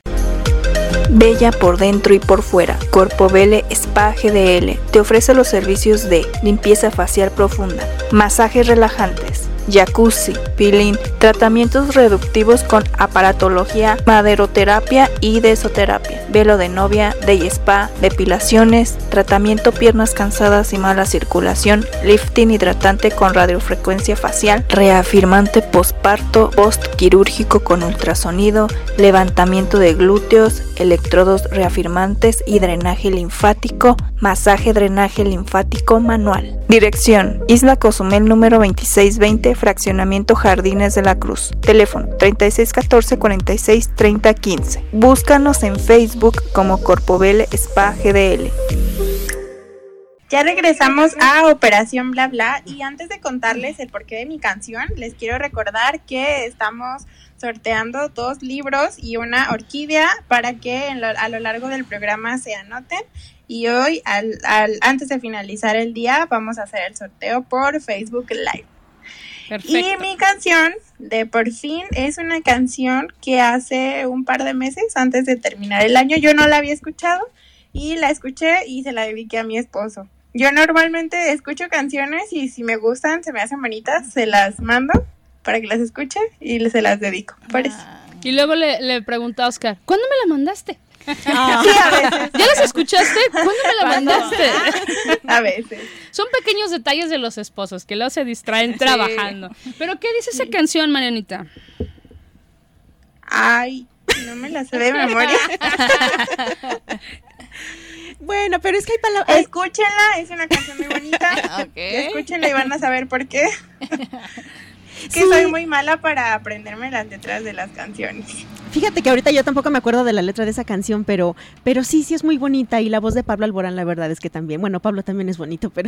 Bella por dentro y por fuera. Corpobele Spa G D L te ofrece los servicios de limpieza facial profunda, masajes relajantes, jacuzzi, peeling, tratamientos reductivos con aparatología, maderoterapia y desoterapia, velo de novia, day spa, depilaciones, tratamiento piernas cansadas y mala circulación, lifting hidratante con radiofrecuencia facial, reafirmante posparto, post quirúrgico con ultrasonido, levantamiento de glúteos, electrodos reafirmantes y drenaje linfático, masaje drenaje linfático manual. Dirección: Isla Cozumel número veintiséis veinte, Fraccionamiento Jardines de la Cruz. Teléfono treinta y seis catorce cuarenta y seis treinta quince. Búscanos en Facebook como Corpobele Spa G D L. Ya regresamos a Operación Bla Bla y antes de contarles el porqué de mi canción, les quiero recordar que estamos sorteando dos libros y una orquídea para que en lo, a lo largo del programa se anoten. Y hoy, al, al, antes de finalizar el día, vamos a hacer el sorteo por Facebook Live. Perfecto. Y mi canción de Por Fin es una canción que hace un par de meses, antes de terminar el año, yo no la había escuchado y la escuché y se la dediqué a mi esposo. Yo normalmente escucho canciones y si me gustan, se me hacen bonitas, se las mando para que las escuche y se las dedico. Por eso. Y luego le, le pregunté a Oscar, ¿cuándo me la mandaste? Ah. Sí, a veces. ¿Ya las escuchaste? ¿Cuándo me la mandaste? A veces. Son pequeños detalles de los esposos que luego se distraen trabajando. Sí. ¿Pero qué dice esa canción, Marianita? Ay, no me la sé de memoria. Bueno, pero es que hay palabras. Escúchenla, es una canción muy bonita. Okay. Escúchenla y van a saber por qué. Que sí. Soy muy mala para aprenderme las letras de las canciones. Fíjate que ahorita yo tampoco me acuerdo de la letra de esa canción, pero pero sí, sí es muy bonita y la voz de Pablo Alborán, la verdad es que también. Bueno, Pablo también es bonito, pero...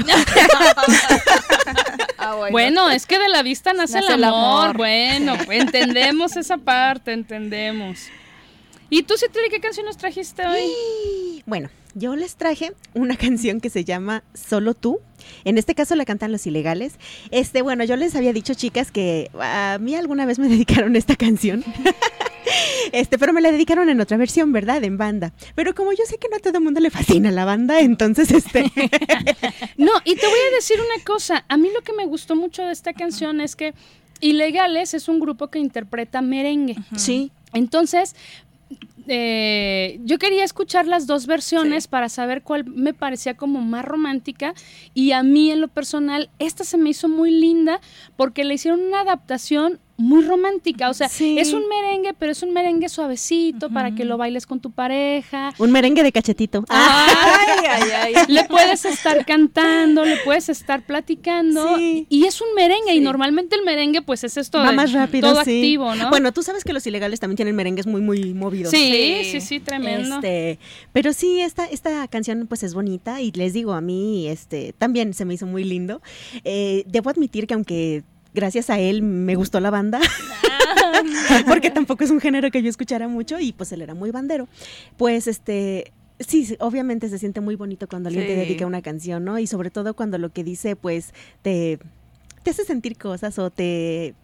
Ah, bueno. bueno, es que de la vista nace, nace el, amor. el amor. Bueno, entendemos esa parte, entendemos. ¿Y tú, Citlali, qué canción nos trajiste hoy? Bueno, yo les traje una canción que se llama Solo Tú. En este caso la cantan Los Ilegales. Este, bueno, yo les había dicho, chicas, que a mí alguna vez me dedicaron esta canción. Este, pero me la dedicaron en otra versión, ¿verdad? En banda. Pero como yo sé que no a todo el mundo le fascina la banda, entonces este... No, y te voy a decir una cosa. A mí lo que me gustó mucho de esta canción es que Ilegales es un grupo que interpreta merengue. Sí. Entonces... Eh, yo quería escuchar las dos versiones sí. para saber cuál me parecía como más romántica y a mí en lo personal esta se me hizo muy linda porque le hicieron una adaptación muy romántica, o sea, sí. es un merengue, pero es un merengue suavecito uh-huh. para que lo bailes con tu pareja. Un merengue de cachetito. Ay, ay, ay. Le puedes estar cantando, le puedes estar platicando sí. y es un merengue sí. y normalmente el merengue pues es esto Va de más rápido, todo sí. activo, ¿no? Bueno, tú sabes que Los Ilegales también tienen merengues muy, muy movidos. Sí, sí, sí, sí tremendo. Este, pero sí, esta, esta canción pues es bonita y les digo, a mí este también se me hizo muy lindo. Eh, debo admitir que aunque gracias a él me gustó la banda, porque tampoco es un género que yo escuchara mucho y pues él era muy bandero. Pues este, sí, obviamente se siente muy bonito cuando alguien sí. te dedica una canción, ¿no? Y sobre todo cuando lo que dice pues te, te hace sentir cosas o te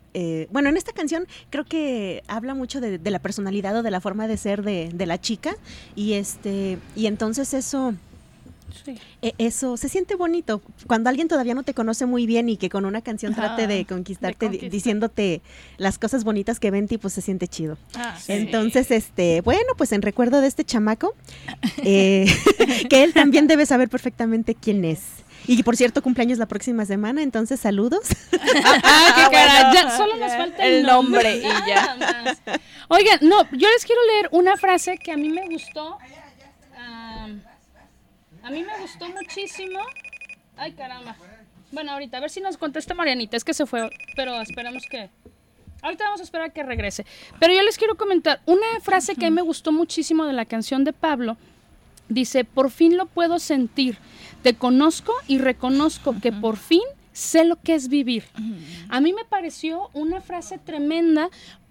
eh, bueno, en esta canción creo que habla mucho de, de la personalidad o de la forma de ser de, de la chica y este y entonces eso... Sí. Eh, eso se siente bonito cuando alguien todavía no te conoce muy bien y que con una canción ah, trate de conquistarte de conquistar. diciéndote las cosas bonitas que ven y pues se siente chido. Ah, sí. Entonces, este, bueno, pues en recuerdo de este chamaco, eh, que él también debe saber perfectamente quién es. Y por cierto, cumpleaños la próxima semana, entonces saludos. Ah, qué cara, ya solo nos falta el, el nombre, nombre y ya. Más. Oigan, no, yo les quiero leer una frase que a mí me gustó. Um, A mí me gustó muchísimo. Ay, caramba. Bueno, ahorita, a ver si nos contesta Marianita. Es que se fue, pero esperamos que... Ahorita vamos a esperar a que regrese. Pero yo les quiero comentar una frase que a mí me gustó muchísimo de la canción de Pablo. Dice, por fin lo puedo sentir. Te conozco y reconozco que por fin sé lo que es vivir. A mí me pareció una frase tremenda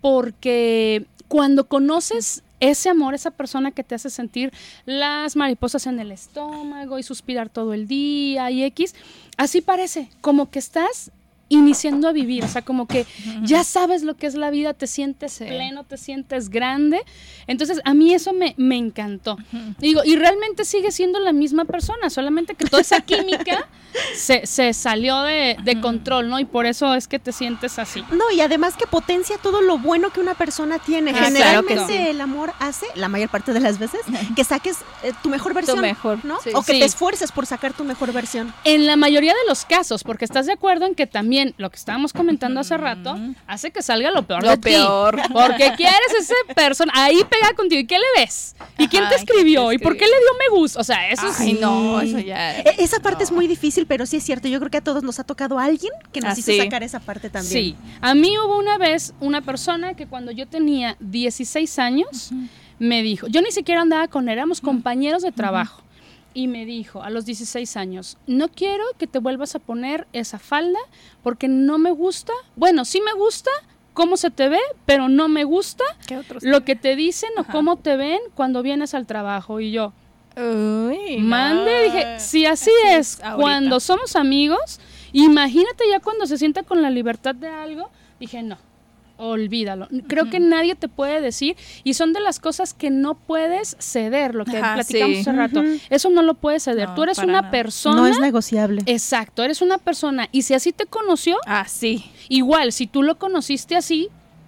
porque cuando conoces... ese amor, esa persona que te hace sentir las mariposas en el estómago y suspirar todo el día y X, así parece, como que estás iniciando a vivir, o sea, como que ya sabes lo que es la vida, te sientes sí. pleno, te sientes grande. Entonces, a mí eso me, me encantó. Uh-huh. Digo, y realmente sigue siendo la misma persona, solamente que toda esa química se, se salió de, de uh-huh. control, ¿no? Y por eso es que te sientes así. No, y además que potencia todo lo bueno que una persona tiene. Ah, Generalmente claro sí. el amor hace, la mayor parte de las veces, que saques eh, tu mejor versión, tu mejor, ¿no? Sí. O que sí. te esfuerces por sacar tu mejor versión. En la mayoría de los casos, porque estás de acuerdo en que también lo que estábamos comentando hace rato hace que salga lo peor lo de peor. ti. Porque quieres esa persona ahí pega contigo. ¿Y qué le ves? ¿Y quién te escribió? ¿Y por qué le dio me gusta? O sea, eso Ay, sí. no, eso ya. E- esa parte no. es muy difícil, pero sí es cierto. Yo creo que a todos nos ha tocado a alguien que nos ah, hizo sí. sacar esa parte también. Sí. A mí hubo una vez una persona que cuando yo tenía dieciséis años uh-huh. me dijo, yo ni siquiera andaba con él, éramos uh-huh. compañeros de trabajo. Uh-huh. Y me dijo a los dieciséis años, no quiero que te vuelvas a poner esa falda porque no me gusta, bueno, sí me gusta cómo se te ve, pero no me gusta lo que te dicen Ajá. o cómo te ven cuando vienes al trabajo. Y yo, Uy, mande, no. dije, si así, así es, es cuando somos amigos, imagínate ya cuando se sienta con la libertad de algo, dije, no. Olvídalo. Creo uh-huh. que nadie te puede decir y son de las cosas que no puedes ceder, lo que Ajá, platicamos sí. hace rato. Uh-huh. Eso no lo puedes ceder. No, Tú eres una nada. persona. No es negociable. Exacto, eres una persona y si así te conoció, así. Igual, si tú lo conociste así,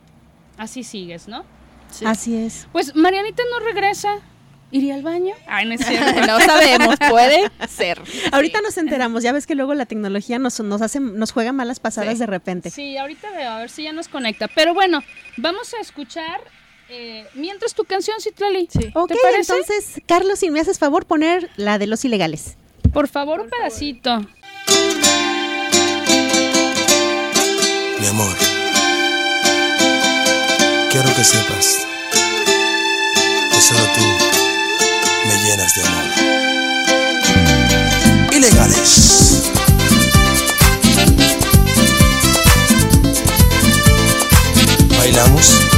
así sigues, ¿no? Sí. Así es. Pues Marianita no regresa. ¿Iría al baño? Ay, no es cierto, no sabemos, puede ser. Ahorita sí. nos enteramos, ya ves que luego la tecnología nos, nos hace, nos juega malas pasadas sí. de repente. Sí, ahorita veo, a ver si ya nos conecta. Pero bueno, vamos a escuchar eh, mientras tu canción, Citlali. Sí. Ok, ¿te parece? Entonces, Carlos, si me haces favor, poner la de Los Ilegales. Por favor, Por un pedacito. Favor. Mi amor, quiero que sepas que solo tú me llenas de amor. Ilegales. ¿Bailamos?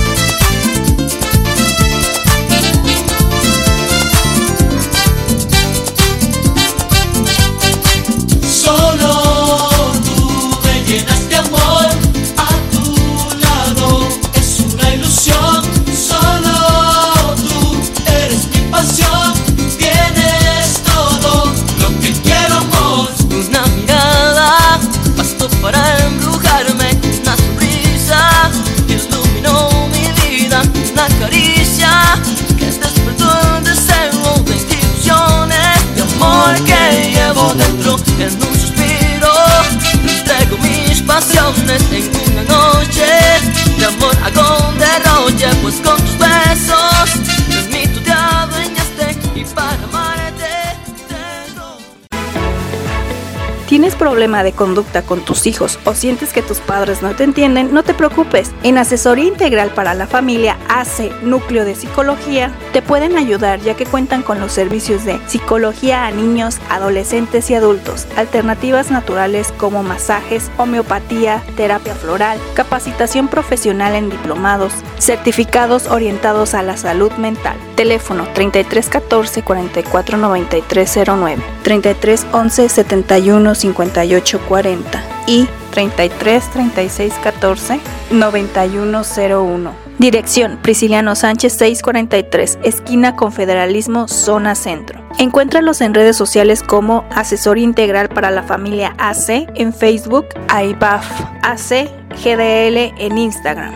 Solo tú me llenas de amor. A tu lado es una ilusión. Solo tú eres mi pasión. Tienes todo lo que quiero, amor. Una mirada bastó para embrujarme. Una sonrisa iluminó mi vida. Una caricia que despertó el deseo de ilusiones. De amor que llevo dentro en un suspiro. Entrego mis pasiones en una noche. De amor hago un derroche, pues con tus besos en mí tú te adueñaste. Y para amarte ¿Tienes problema de conducta con tus hijos o sientes que tus padres no te entienden? No te preocupes. En Asesoría Integral para la Familia A C E Núcleo de Psicología te pueden ayudar, ya que cuentan con los servicios de psicología a niños, adolescentes y adultos, alternativas naturales como masajes, homeopatía, terapia floral, capacitación profesional en diplomados, certificados orientados a la salud mental. Teléfono treinta y tres catorce cuarenta y cuatro noventa y tres cero nueve, treinta y tres once setenta y uno cincuenta y ocho cuarenta. y treinta y tres, treinta y seis, catorce, noventa y uno cero uno. Dirección: Prisciliano Sánchez seiscientos cuarenta y tres, esquina Confederalismo, zona centro. Encuéntralos en redes sociales como Asesor Integral para la Familia A C en Facebook, A I B A F A C G D L en Instagram.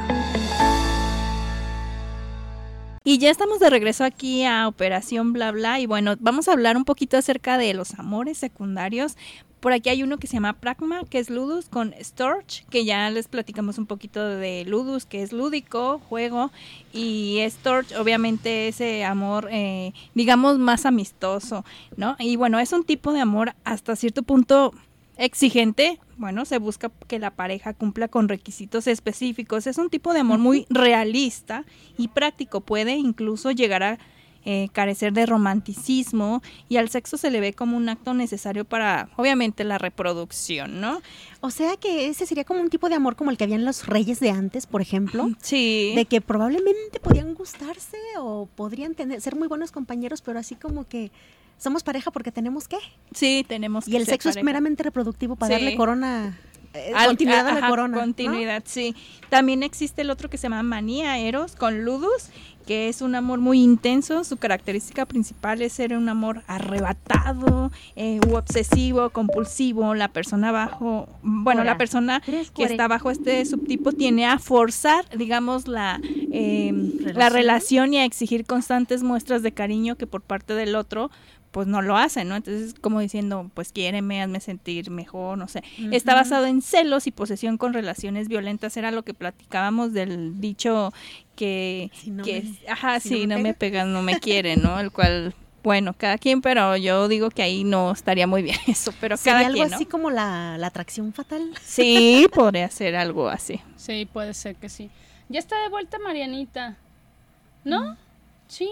Y ya estamos de regreso aquí a Operación Bla Bla y bueno, vamos a hablar un poquito acerca de los amores secundarios. Por aquí hay uno que se llama Pragma, que es Ludus, con Storch, que ya les platicamos un poquito de Ludus, que es lúdico, juego, y Storch, obviamente, ese amor, eh, digamos, más amistoso, ¿no? Y bueno, es un tipo de amor hasta cierto punto exigente. Bueno, se busca que la pareja cumpla con requisitos específicos. Es un tipo de amor muy realista y práctico. Puede incluso llegar a Eh, carecer de romanticismo y al sexo se le ve como un acto necesario para, obviamente, la reproducción, ¿no? O sea que ese sería como un tipo de amor como el que habían los reyes de antes, por ejemplo. Sí. De que probablemente podían gustarse o podrían tener, ser muy buenos compañeros, pero así como que somos pareja porque tenemos que. Sí, tenemos que. Y el ser sexo pareja. es meramente reproductivo para Sí. darle corona. Eh, Al- continuidad a la ajá, corona. Continuidad, ¿no? Sí. También existe el otro que se llama Manía Eros con Ludus, que es un amor muy intenso. Su característica principal es ser un amor arrebatado, eh, u obsesivo, compulsivo. La persona bajo, bueno, Ahora, la persona tres, que está bajo este subtipo tiene a forzar, digamos, la, eh, la relación y a exigir constantes muestras de cariño que por parte del otro pues no lo hacen, ¿no? Entonces, como diciendo, pues quiéreme, hazme sentir mejor, no sé. Uh-huh. Está basado en celos y posesión con relaciones violentas. Era lo que platicábamos del dicho que, si no que me, ajá, si sí, no me, no me pegan, no me quieren, ¿no? El cual, bueno, cada quien, pero yo digo que ahí no estaría muy bien eso, pero ¿sería cada algo quien, ¿no? así como la, la atracción fatal? Sí, podría ser algo así. Sí, puede ser que sí. Ya está de vuelta Marianita, ¿no? Mm. Sí.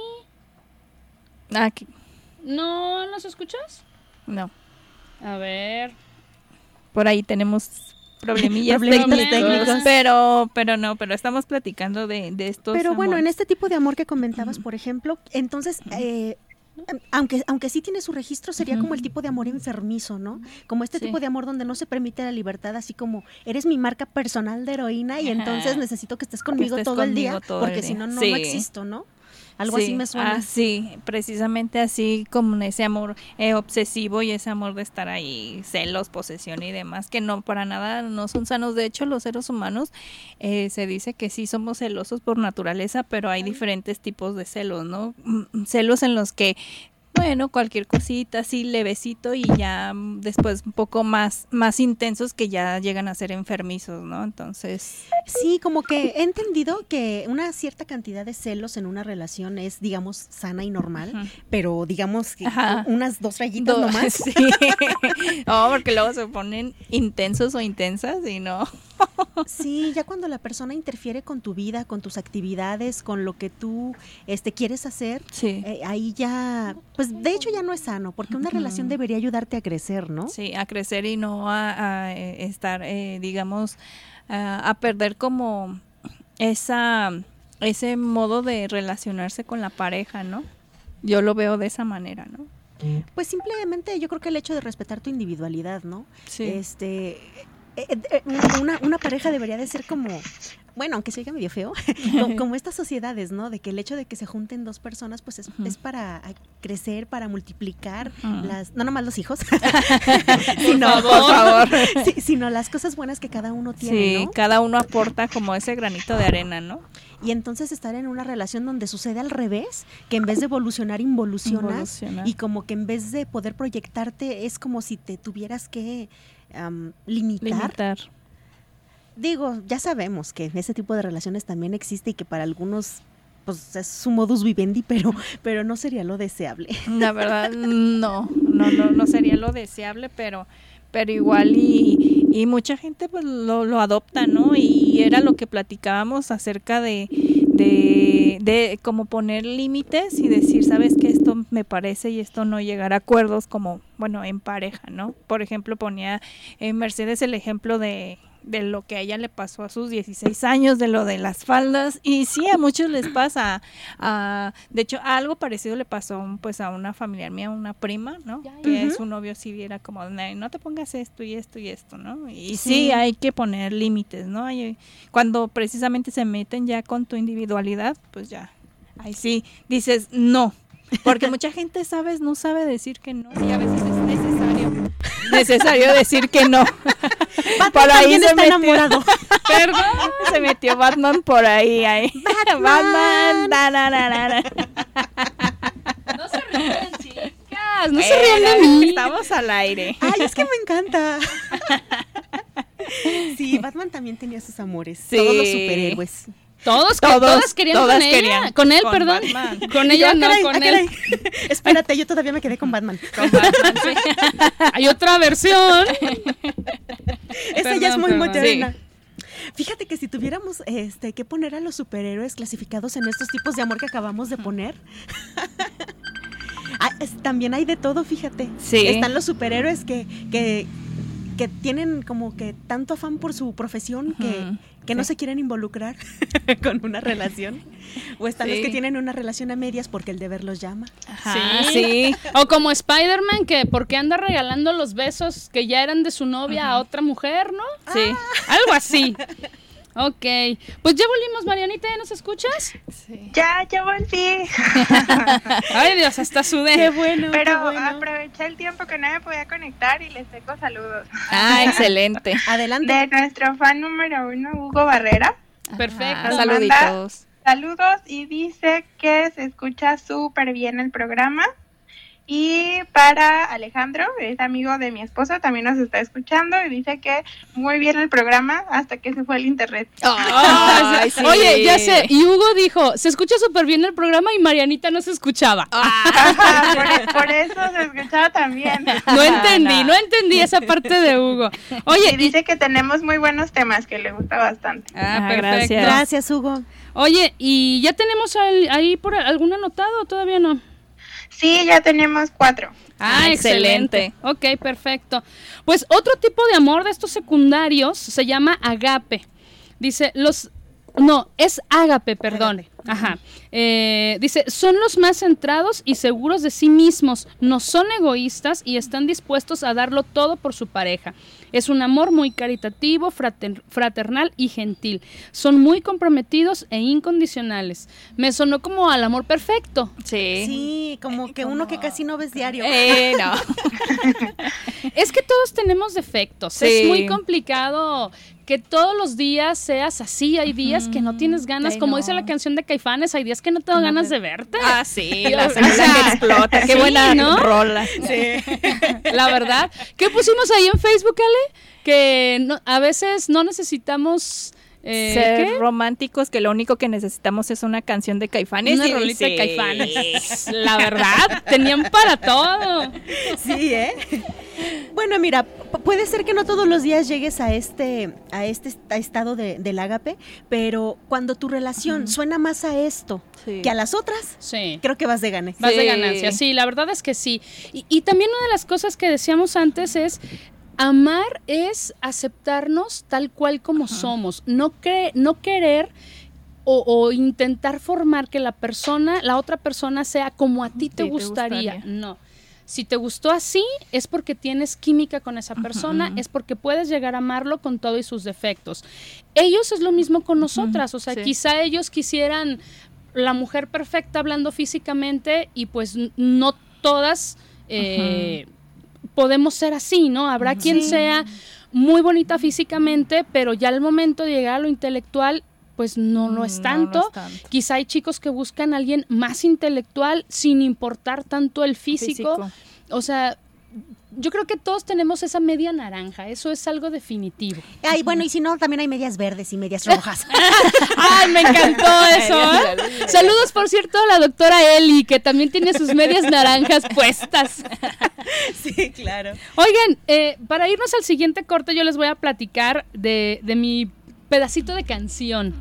Aquí. ¿No nos escuchas? No. A ver. Por ahí tenemos problemillas Problemitas técnicos, técnicos. pero pero no, pero estamos platicando de, de estos Pero bueno, amores. en este tipo de amor que comentabas, uh-huh. por ejemplo, entonces, eh, aunque aunque sí tiene su registro, sería uh-huh. como el tipo de amor enfermizo, ¿no? Como este sí. tipo de amor donde no se permite la libertad, así como eres mi marca personal de heroína y entonces necesito que estés conmigo que estés todo conmigo el día, todo porque el día. si no, no, sí. no existo, ¿no? Algo sí, así me suena. Ah, sí, precisamente así como ese amor eh, obsesivo y ese amor de estar ahí, celos, posesión y demás, que no para nada no son sanos. De hecho, los seres humanos eh, se dice que sí somos celosos por naturaleza, pero hay diferentes tipos de celos, ¿no? Celos en los que bueno, cualquier cosita así levecito y ya después un poco más más intensos que ya llegan a ser enfermizos, ¿no? Entonces... Sí, como que he entendido que una cierta cantidad de celos en una relación es, digamos, sana y normal, uh-huh. pero digamos que Ajá. unas dos rayitas Do- nomás. Sí. No, porque luego se ponen intensos o intensas y no... Sí, ya cuando la persona interfiere con tu vida, con tus actividades, con lo que tú este quieres hacer, sí. eh, ahí ya, pues de hecho ya no es sano, porque una uh-huh. relación debería ayudarte a crecer, ¿no? Sí, a crecer y no a, a estar, eh, digamos, a, a perder como esa ese modo de relacionarse con la pareja, ¿no? Yo lo veo de esa manera, ¿no? Pues simplemente yo creo que el hecho de respetar tu individualidad, ¿no? Sí. Este... Eh, eh, una, una pareja debería de ser como, bueno, aunque se oiga medio feo, como, como estas sociedades, ¿no? De que el hecho de que se junten dos personas, pues es, uh-huh. es para crecer, para multiplicar uh-huh. las, no nomás los hijos, sino, por favor, sí, sino las cosas buenas que cada uno tiene, sí, ¿no? cada uno aporta como ese granito de arena, ¿no? Y entonces estar en una relación donde sucede al revés, que en vez de evolucionar, involucionas, involucionar. Y como que en vez de poder proyectarte, es como si te tuvieras que um, limitar. limitar. Digo, ya sabemos que ese tipo de relaciones también existe y que para algunos pues es su modus vivendi, pero pero no sería lo deseable. La verdad, no, no, no, no sería lo deseable, pero pero igual y, y mucha gente pues lo, lo adopta, ¿no? Y era lo que platicábamos acerca de, de, de como poner límites y decir, sabes que esto me parece y esto no llegar a acuerdos como, bueno, en pareja, ¿no? Por ejemplo, ponía en Mercedes el ejemplo de de lo que a ella le pasó a sus dieciséis años, de lo de las faldas, y sí, a muchos les pasa. Uh, de hecho, algo parecido le pasó pues a una familiar mía, una prima, ¿no? Ya, que uh-huh. su novio sí viera como, no te pongas esto y esto y esto, ¿no? Y sí, sí hay que poner límites, ¿no? Hay, cuando precisamente se meten ya con tu individualidad, pues ya, ahí sí dices no. Porque mucha gente, ¿sabes? No sabe decir que no, y a veces es necesario necesario decir que no. Batman por ahí también se está metió, enamorado. Perdón, se metió Batman por ahí. ahí. Batman. Batman da, da, da, da, da. No se ríen, chicas. No eh, se ríen de mí. Estamos al aire. Ay, es que me encanta. Sí, Batman también tenía sus amores. Sí. Todos los superhéroes. Todos, todos, todas querían todas con ella, querían. con él, con perdón, Batman. Con ella yo, no, caray, con ah, él. Espérate, yo todavía me quedé con Batman. Con Batman, sí. Hay otra versión. Esa perdón, ya es muy perdón. moderna. Sí. Fíjate que si tuviéramos este que poner a los superhéroes clasificados en estos tipos de amor que acabamos de poner, ah, es, también hay de todo, fíjate. Sí. Están los superhéroes que, que, que tienen como que tanto afán por su profesión que... Uh-huh. que sí. no se quieren involucrar con una relación, o están sí. los que tienen una relación a medias porque el deber los llama. Ajá, sí, sí. O como Spider-Man, que porque anda regalando los besos que ya eran de su novia uh-huh. a otra mujer, ¿no? Sí, ah. algo así. Ok, pues ya volvimos, Marianita, ¿ya nos escuchas? Sí. Ya, ya volví. Ay, Dios, hasta sudé. Qué bueno. Pero qué bueno. aproveché el tiempo que no me podía conectar y les dejo saludos. Ah, excelente. Adelante. De nuestro fan número uno, Hugo Barrera. Perfecto. Ah, saluditos. Saludos y dice que se escucha súper bien el programa. Y para Alejandro, es amigo de mi esposo, también nos está escuchando y dice que muy bien el programa hasta que se fue el internet. Oh, Ay, sí. Oye, ya sé, y Hugo dijo, se escucha súper bien el programa y Marianita no se escuchaba. Ajá, por, por eso se escuchaba también. No entendí, no. no entendí esa parte de Hugo. Oye, y dice y... que tenemos muy buenos temas, que le gusta bastante. Ah, ah perfecto. Gracias. Gracias, Hugo. Oye, ¿y ya tenemos al, ahí por algún anotado o todavía no? Sí, ya tenemos cuatro. Ah, ah excelente. excelente. Ok, perfecto. Pues otro tipo de amor de estos secundarios se llama agape. Dice, los... No, es ágape, perdón. Ágape. Ajá. Eh, dice, son los más centrados y seguros de sí mismos, no son egoístas y están dispuestos a darlo todo por su pareja. Es un amor muy caritativo, frater- fraternal y gentil. Son muy comprometidos e incondicionales. Me sonó como al amor perfecto. Sí. Sí, como que como... uno que casi no ves diario. Eh, no. Es que todos tenemos defectos. Sí. Es muy complicado que todos los días seas así. Hay días mm, que no tienes ganas, Ay, como no. dice la canción de Caifanes, hay días que no tengo no ganas te... de verte. Ah, sí, la célula que explota. Qué sí, buena ¿no? rola. Sí. La verdad. ¿Qué pusimos ahí en Facebook, Ale? Que no, a veces no necesitamos... Eh, ser ¿qué? románticos, que lo único que necesitamos es una canción de Caifanes. Una rolita sí. de Caifanes. La verdad, tenían para todo. Sí, ¿eh? Bueno, mira, p- puede ser que no todos los días llegues a este a este estado de, del ágape, pero cuando tu relación uh-huh. suena más a esto sí. que a las otras, sí. creo que vas de ganancia. Vas sí. de ganancia, sí, la verdad es que sí. Y, y también una de las cosas que decíamos antes es... Amar es aceptarnos tal cual como Ajá. somos, no, cre- no querer o, o intentar formar que la persona, la otra persona sea como a ti te, sí, gustaría. te gustaría. No, si te gustó así es porque tienes química con esa persona, uh-huh. es porque puedes llegar a amarlo con todo y sus defectos. Ellos es lo mismo con nosotras, uh-huh. o sea, sí. quizá ellos quisieran la mujer perfecta hablando físicamente y pues no todas... Eh, uh-huh. podemos ser así, ¿no? Habrá quien sí. sea muy bonita físicamente, pero ya al momento de llegar a lo intelectual, pues no lo es tanto. No, no es tanto. Quizá hay chicos que buscan a alguien más intelectual sin importar tanto el físico. físico. O sea, yo creo que todos tenemos esa media naranja, eso es algo definitivo. Ay, bueno, y si no, también hay medias verdes y medias rojas. Ay, me encantó eso, ¿eh? Saludos, por cierto, a la doctora Eli, que también tiene sus medias naranjas puestas. Sí, claro. Oigan, eh, para irnos al siguiente corte, yo les voy a platicar de, de mi pedacito de canción.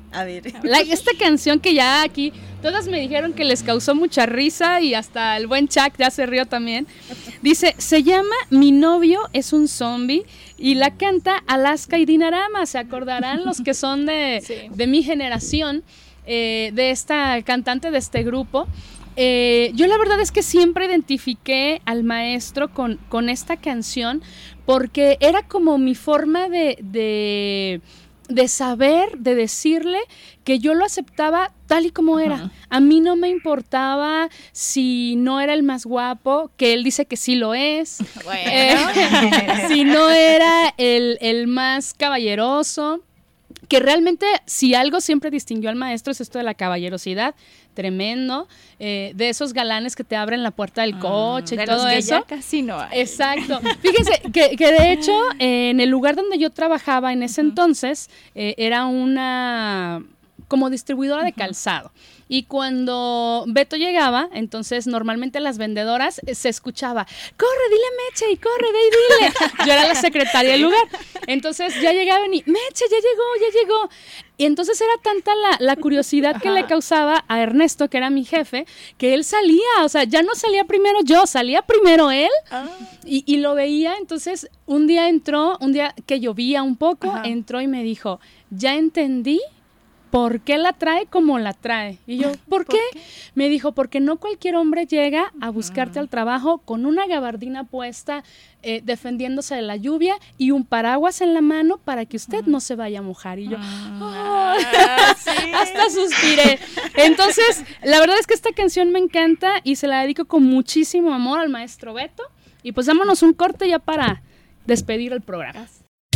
A ver. La, esta canción que ya aquí todas me dijeron que les causó mucha risa y hasta el buen Chuck ya se rió también. Dice, se llama Mi novio es un zombie y la canta Alaska y Dinarama. Se acordarán los que son de, sí. de mi generación, eh, de esta cantante de este grupo. Eh, yo la verdad es que siempre identifiqué al maestro con, con esta canción porque era como mi forma de... de de saber, de decirle que yo lo aceptaba tal y como era. Uh-huh. A mí no me importaba si no era el más guapo, que él dice que sí lo es, bueno. eh, si no era el, el más caballeroso, que realmente si algo siempre distinguió al maestro es esto de la caballerosidad, tremendo, eh, de esos galanes que te abren la puerta del coche mm, y todo eso. Ya casi no hay. Exacto. Fíjense que, que de hecho eh, en el lugar donde yo trabajaba en ese uh-huh. entonces eh, era una como distribuidora de calzado. Y cuando Beto llegaba, entonces normalmente las vendedoras eh, se escuchaba, corre, dile a Meche y corre, ve y dile. Yo era la secretaria del lugar. Entonces ya llegaban y, Meche, ya llegó, ya llegó. Y entonces era tanta la, la curiosidad Ajá. que le causaba a Ernesto, que era mi jefe, que él salía, o sea, ya no salía primero yo, salía primero él ah. y, y lo veía. Entonces un día entró, un día que llovía un poco, Ajá. entró y me dijo, ya entendí ¿por qué la trae como la trae? Y yo, ¿por, ¿Por qué? qué? Me dijo, porque no cualquier hombre llega a buscarte uh-huh. al trabajo con una gabardina puesta, eh, defendiéndose de la lluvia y un paraguas en la mano para que usted uh-huh. no se vaya a mojar. Y yo, uh-huh. oh, sí. hasta suspiré. Entonces, la verdad es que esta canción me encanta y se la dedico con muchísimo amor al maestro Beto. Y pues dámonos un corte ya para despedir el programa.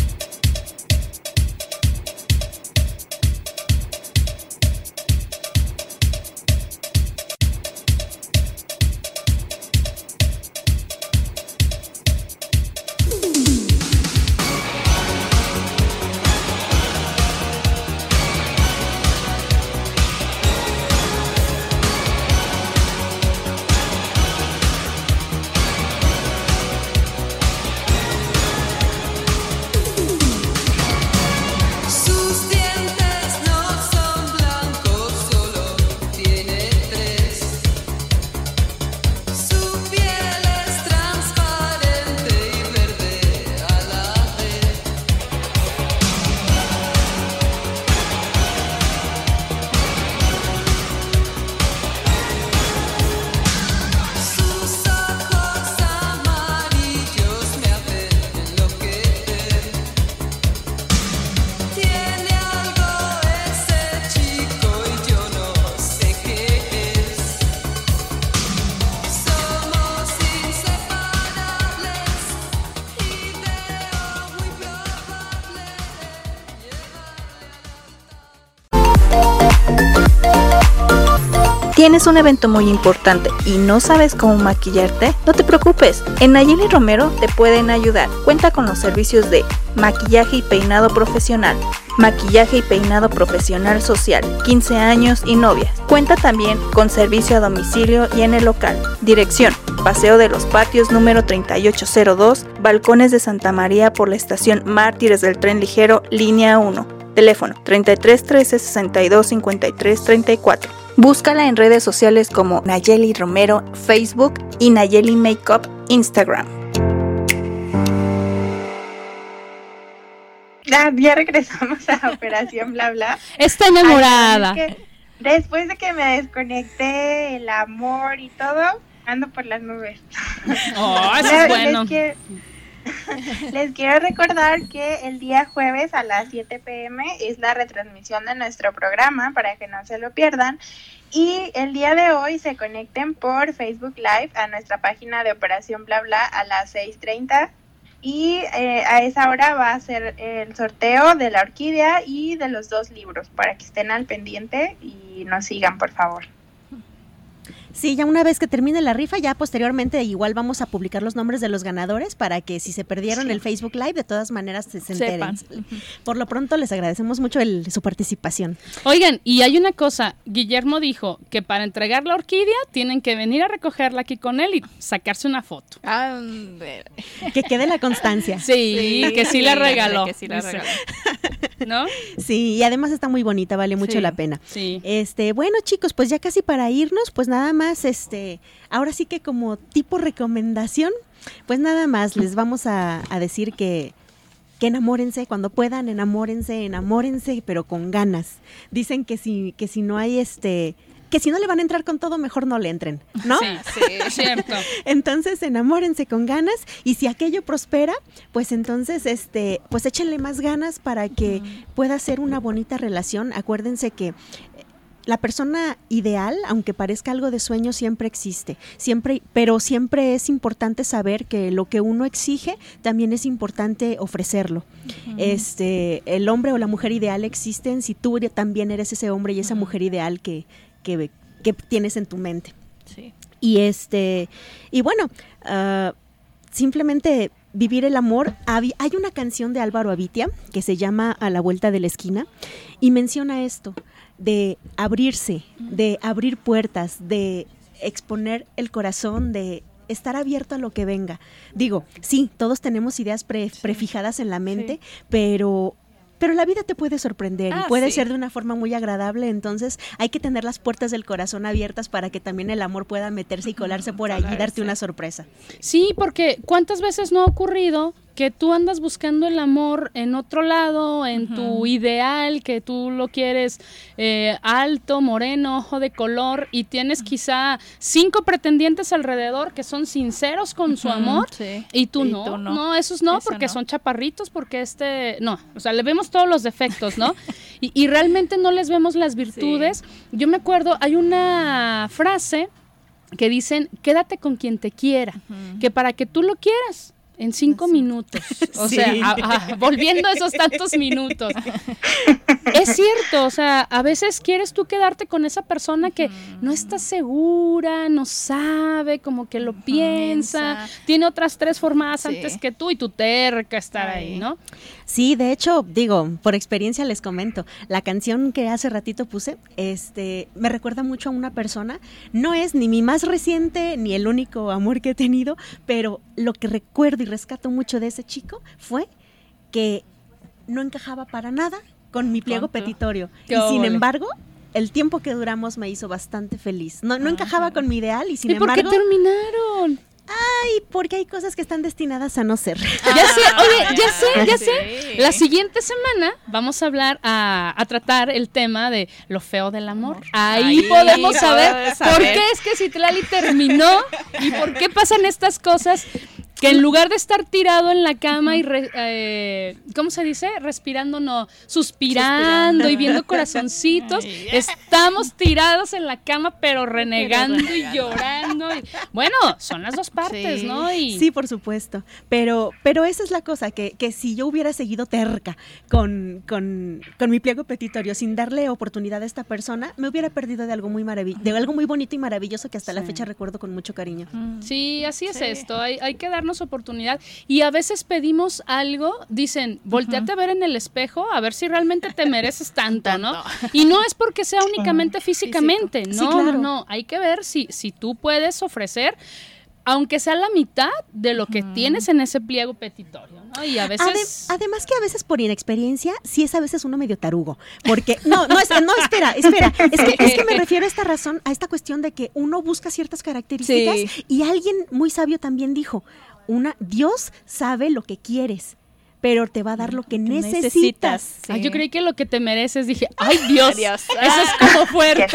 ¿Tienes un evento muy importante y no sabes cómo maquillarte? No te preocupes, en Nayeli Romero te pueden ayudar. Cuenta con los servicios de maquillaje y peinado profesional, maquillaje y peinado profesional social, quince años y novias. Cuenta también con servicio a domicilio y en el local. Dirección: Paseo de los Patios número treinta y ocho cero dos, Balcones de Santa María por la estación Mártires del Tren Ligero, línea uno. Teléfono treinta y tres trece sesenta y dos cincuenta y tres treinta y cuatro. Búscala en redes sociales como Nayeli Romero, Facebook, y Nayeli Makeup, Instagram. Ya, ya regresamos a Operación Bla Bla. Está enamorada. Ay, es que después de que me desconecté el amor y todo, ando por las nubes. Oh, eso es bueno. Les quiero, les quiero recordar que el día jueves a las siete pm es la retransmisión de nuestro programa para que no se lo pierdan. Y el día de hoy se conecten por Facebook Live a nuestra página de Operación Bla Bla a las seis treinta. Y eh, a esa hora va a ser el sorteo de la orquídea y de los dos libros para que estén al pendiente y nos sigan, por favor. Sí, ya una vez que termine la rifa, ya posteriormente igual vamos a publicar los nombres de los ganadores para que si se perdieron sí. el Facebook Live, de todas maneras se, se enteren. Por lo pronto les agradecemos mucho el, su participación. Oigan, y hay una cosa, Guillermo dijo que para entregar la orquídea tienen que venir a recogerla aquí con él y sacarse una foto. Ah, que quede la constancia. Sí, sí que sí, sí la regaló. Que sí la regaló. ¿no? Sí, y además está muy bonita, vale mucho Sí, la pena. sí. Este, bueno, chicos, pues ya casi para irnos, pues nada más, este, ahora sí que como tipo recomendación, pues nada más les vamos a, a decir que que enamórense, cuando puedan, enamórense, enamórense, pero con ganas. Dicen que si, que si no hay este, que si no le van a entrar con todo, mejor no le entren, ¿no? Sí, sí, es cierto. Entonces, enamórense con ganas, y si aquello prospera, pues entonces, este, pues échenle más ganas para que pueda ser una bonita relación. Acuérdense que la persona ideal, aunque parezca algo de sueño, siempre existe, siempre, pero siempre es importante saber que lo que uno exige también es importante ofrecerlo. Uh-huh. Este, el hombre o la mujer ideal existen si tú también eres ese hombre y esa uh-huh. mujer ideal que, que, que tienes en tu mente. Sí. Y este, y bueno, uh, simplemente vivir el amor. Hay una canción de Álvaro Avitia que se llama A la vuelta de la esquina y menciona esto de abrirse, de abrir puertas, de exponer el corazón, de estar abierto a lo que venga. Digo, sí, todos tenemos ideas pre, sí. prefijadas en la mente, sí. pero... Pero la vida te puede sorprender ah, y puede sí. ser de una forma muy agradable, entonces hay que tener las puertas del corazón abiertas para que también el amor pueda meterse y colarse por ahí y darte una sorpresa. Sí, porque ¿cuántas veces no ha ocurrido que tú andas buscando el amor en otro lado, en uh-huh. tu ideal, que tú lo quieres eh, alto, moreno, ojo de color, y tienes quizá cinco pretendientes alrededor que son sinceros con uh-huh. su amor, sí. y, tú, y no, tú no, no, esos no, Eso porque no. son chaparritos, porque este, no, o sea, le vemos todos los defectos, ¿no? y, y realmente no les vemos las virtudes. Sí. Yo me acuerdo, hay una frase que dicen, quédate con quien te quiera, uh-huh. que para que tú lo quieras, en cinco sí. minutos, o sí. sea, a, a, volviendo a esos tantos minutos. Es cierto, o sea, a veces quieres tú quedarte con esa persona que uh-huh. no está segura, no sabe, como que lo uh-huh. piensa, tiene otras tres formadas sí. antes que tú y tú terca estar Ay. ahí, ¿no? Sí, de hecho, digo, por experiencia les comento, la canción que hace ratito puse, este, me recuerda mucho a una persona, no es ni mi más reciente ni el único amor que he tenido, pero lo que recuerdo y rescato mucho de ese chico fue que no encajaba para nada con mi pliego ¿Cuánto? petitorio. Qué y ole. Sin embargo, el tiempo que duramos me hizo bastante feliz. No, no encajaba con mi ideal y sin ¿Y embargo... ¿por qué terminaron? Ay, porque hay cosas que están destinadas a no ser. Ah, ya sé, oye, ya sé, ya sí. sé. La siguiente semana vamos a hablar, a, a tratar el tema de lo feo del amor. Ahí, Ahí podemos saber, saber por qué es que Citlali terminó y por qué pasan estas cosas. Que en lugar de estar tirado en la cama y, re, eh, ¿cómo se dice? Respirando, no, suspirando, suspirando. y viendo corazoncitos, Ay, yeah. estamos tirados en la cama, pero renegando, pero renegando. y llorando. Y, bueno, son las dos partes, sí. ¿no? Y, sí, por supuesto, pero pero esa es la cosa, que, que si yo hubiera seguido terca con, con, con mi pliego petitorio, sin darle oportunidad a esta persona, me hubiera perdido de algo muy maravilloso, de algo muy bonito y maravilloso que hasta sí. la fecha recuerdo con mucho cariño. Sí, así es sí. esto, hay, hay que darnos oportunidad y a veces pedimos algo, dicen, volteate uh-huh. a ver en el espejo a ver si realmente te mereces tanto, ¿no? Y no es porque sea únicamente físicamente, no, sí, claro. no, no, hay que ver si, si tú puedes ofrecer, aunque sea la mitad de lo que uh-huh. tienes en ese pliego petitorio, ¿no? Y a veces... Adem- además que a veces por inexperiencia, sí es a veces uno medio tarugo, porque, no, no, es, no, espera, espera, es que, es que me refiero a esta razón, a esta cuestión de que uno busca ciertas características sí. y alguien muy sabio también dijo, una, Dios sabe lo que quieres, pero te va a dar lo que, que necesitas. necesitas. Sí. Ay, yo creí que lo que te mereces, dije, ¡ay, Dios! Dios. Eso es como fuerte.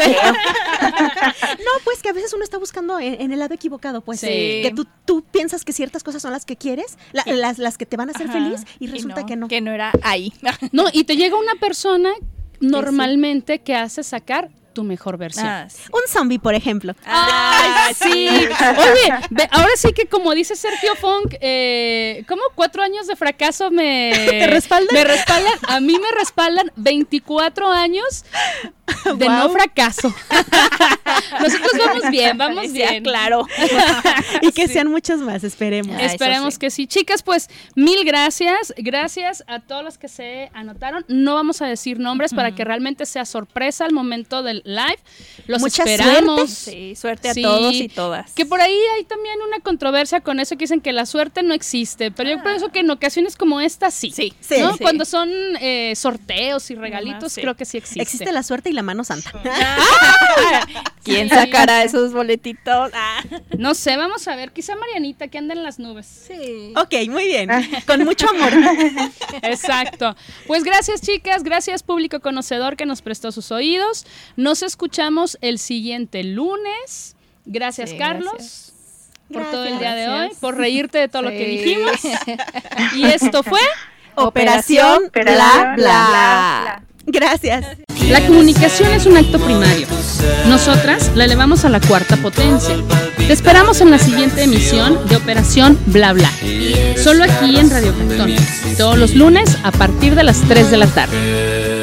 No, pues que a veces uno está buscando en, en el lado equivocado, pues sí. eh, que tú, tú piensas que ciertas cosas son las que quieres, la, las, las que te van a hacer Ajá. feliz, y resulta y no, que no. Que no era ahí. No, y te llega una persona normalmente sí. que hace sacar tu mejor versión. Ah, sí. Un zombie, por ejemplo. ¡Ay, sí! Oye, ve, ahora sí que como dice Sergio Funk, eh, ¿cómo cuatro años de fracaso me... ¿Te respaldan? Me respaldan, a mí me respaldan veinticuatro años de wow. no fracaso. Nosotros vamos bien, vamos Parecía bien. Claro. Y que sí. sean muchos más, esperemos. Ah, esperemos sí. que sí. Chicas, pues mil gracias. Gracias a todos los que se anotaron. No vamos a decir nombres mm. para que realmente sea sorpresa al momento del live. Los Mucha esperamos. Suerte. Sí, suerte a sí. todos y todas. Que por ahí hay también una controversia con eso que dicen que la suerte no existe, pero ah. yo pienso que en ocasiones como esta sí. Sí, sí. ¿no? sí. Cuando son eh, sorteos y regalitos, ah, sí. creo que sí existe. Existe la suerte y la mano santa. ¿Quién sacará esos boletitos? Ah. No sé, vamos a ver. Quizá Marianita, que anda en las nubes. Sí. Ok, muy bien. Con mucho amor. Exacto. Pues gracias, chicas. Gracias, público conocedor que nos prestó sus oídos. Nos escuchamos el siguiente lunes. Gracias, sí, Carlos. Gracias. Por gracias, todo el día de hoy, por reírte de todo sí. lo que dijimos. Y esto fue Operación Bla Bla. Bla. Gracias. La comunicación es un acto primario. Nosotras la elevamos a la cuarta potencia. Te esperamos en la siguiente emisión de Operación Bla Bla. Solo aquí en Radio Cantón. Todos los lunes a partir de las tres de la tarde.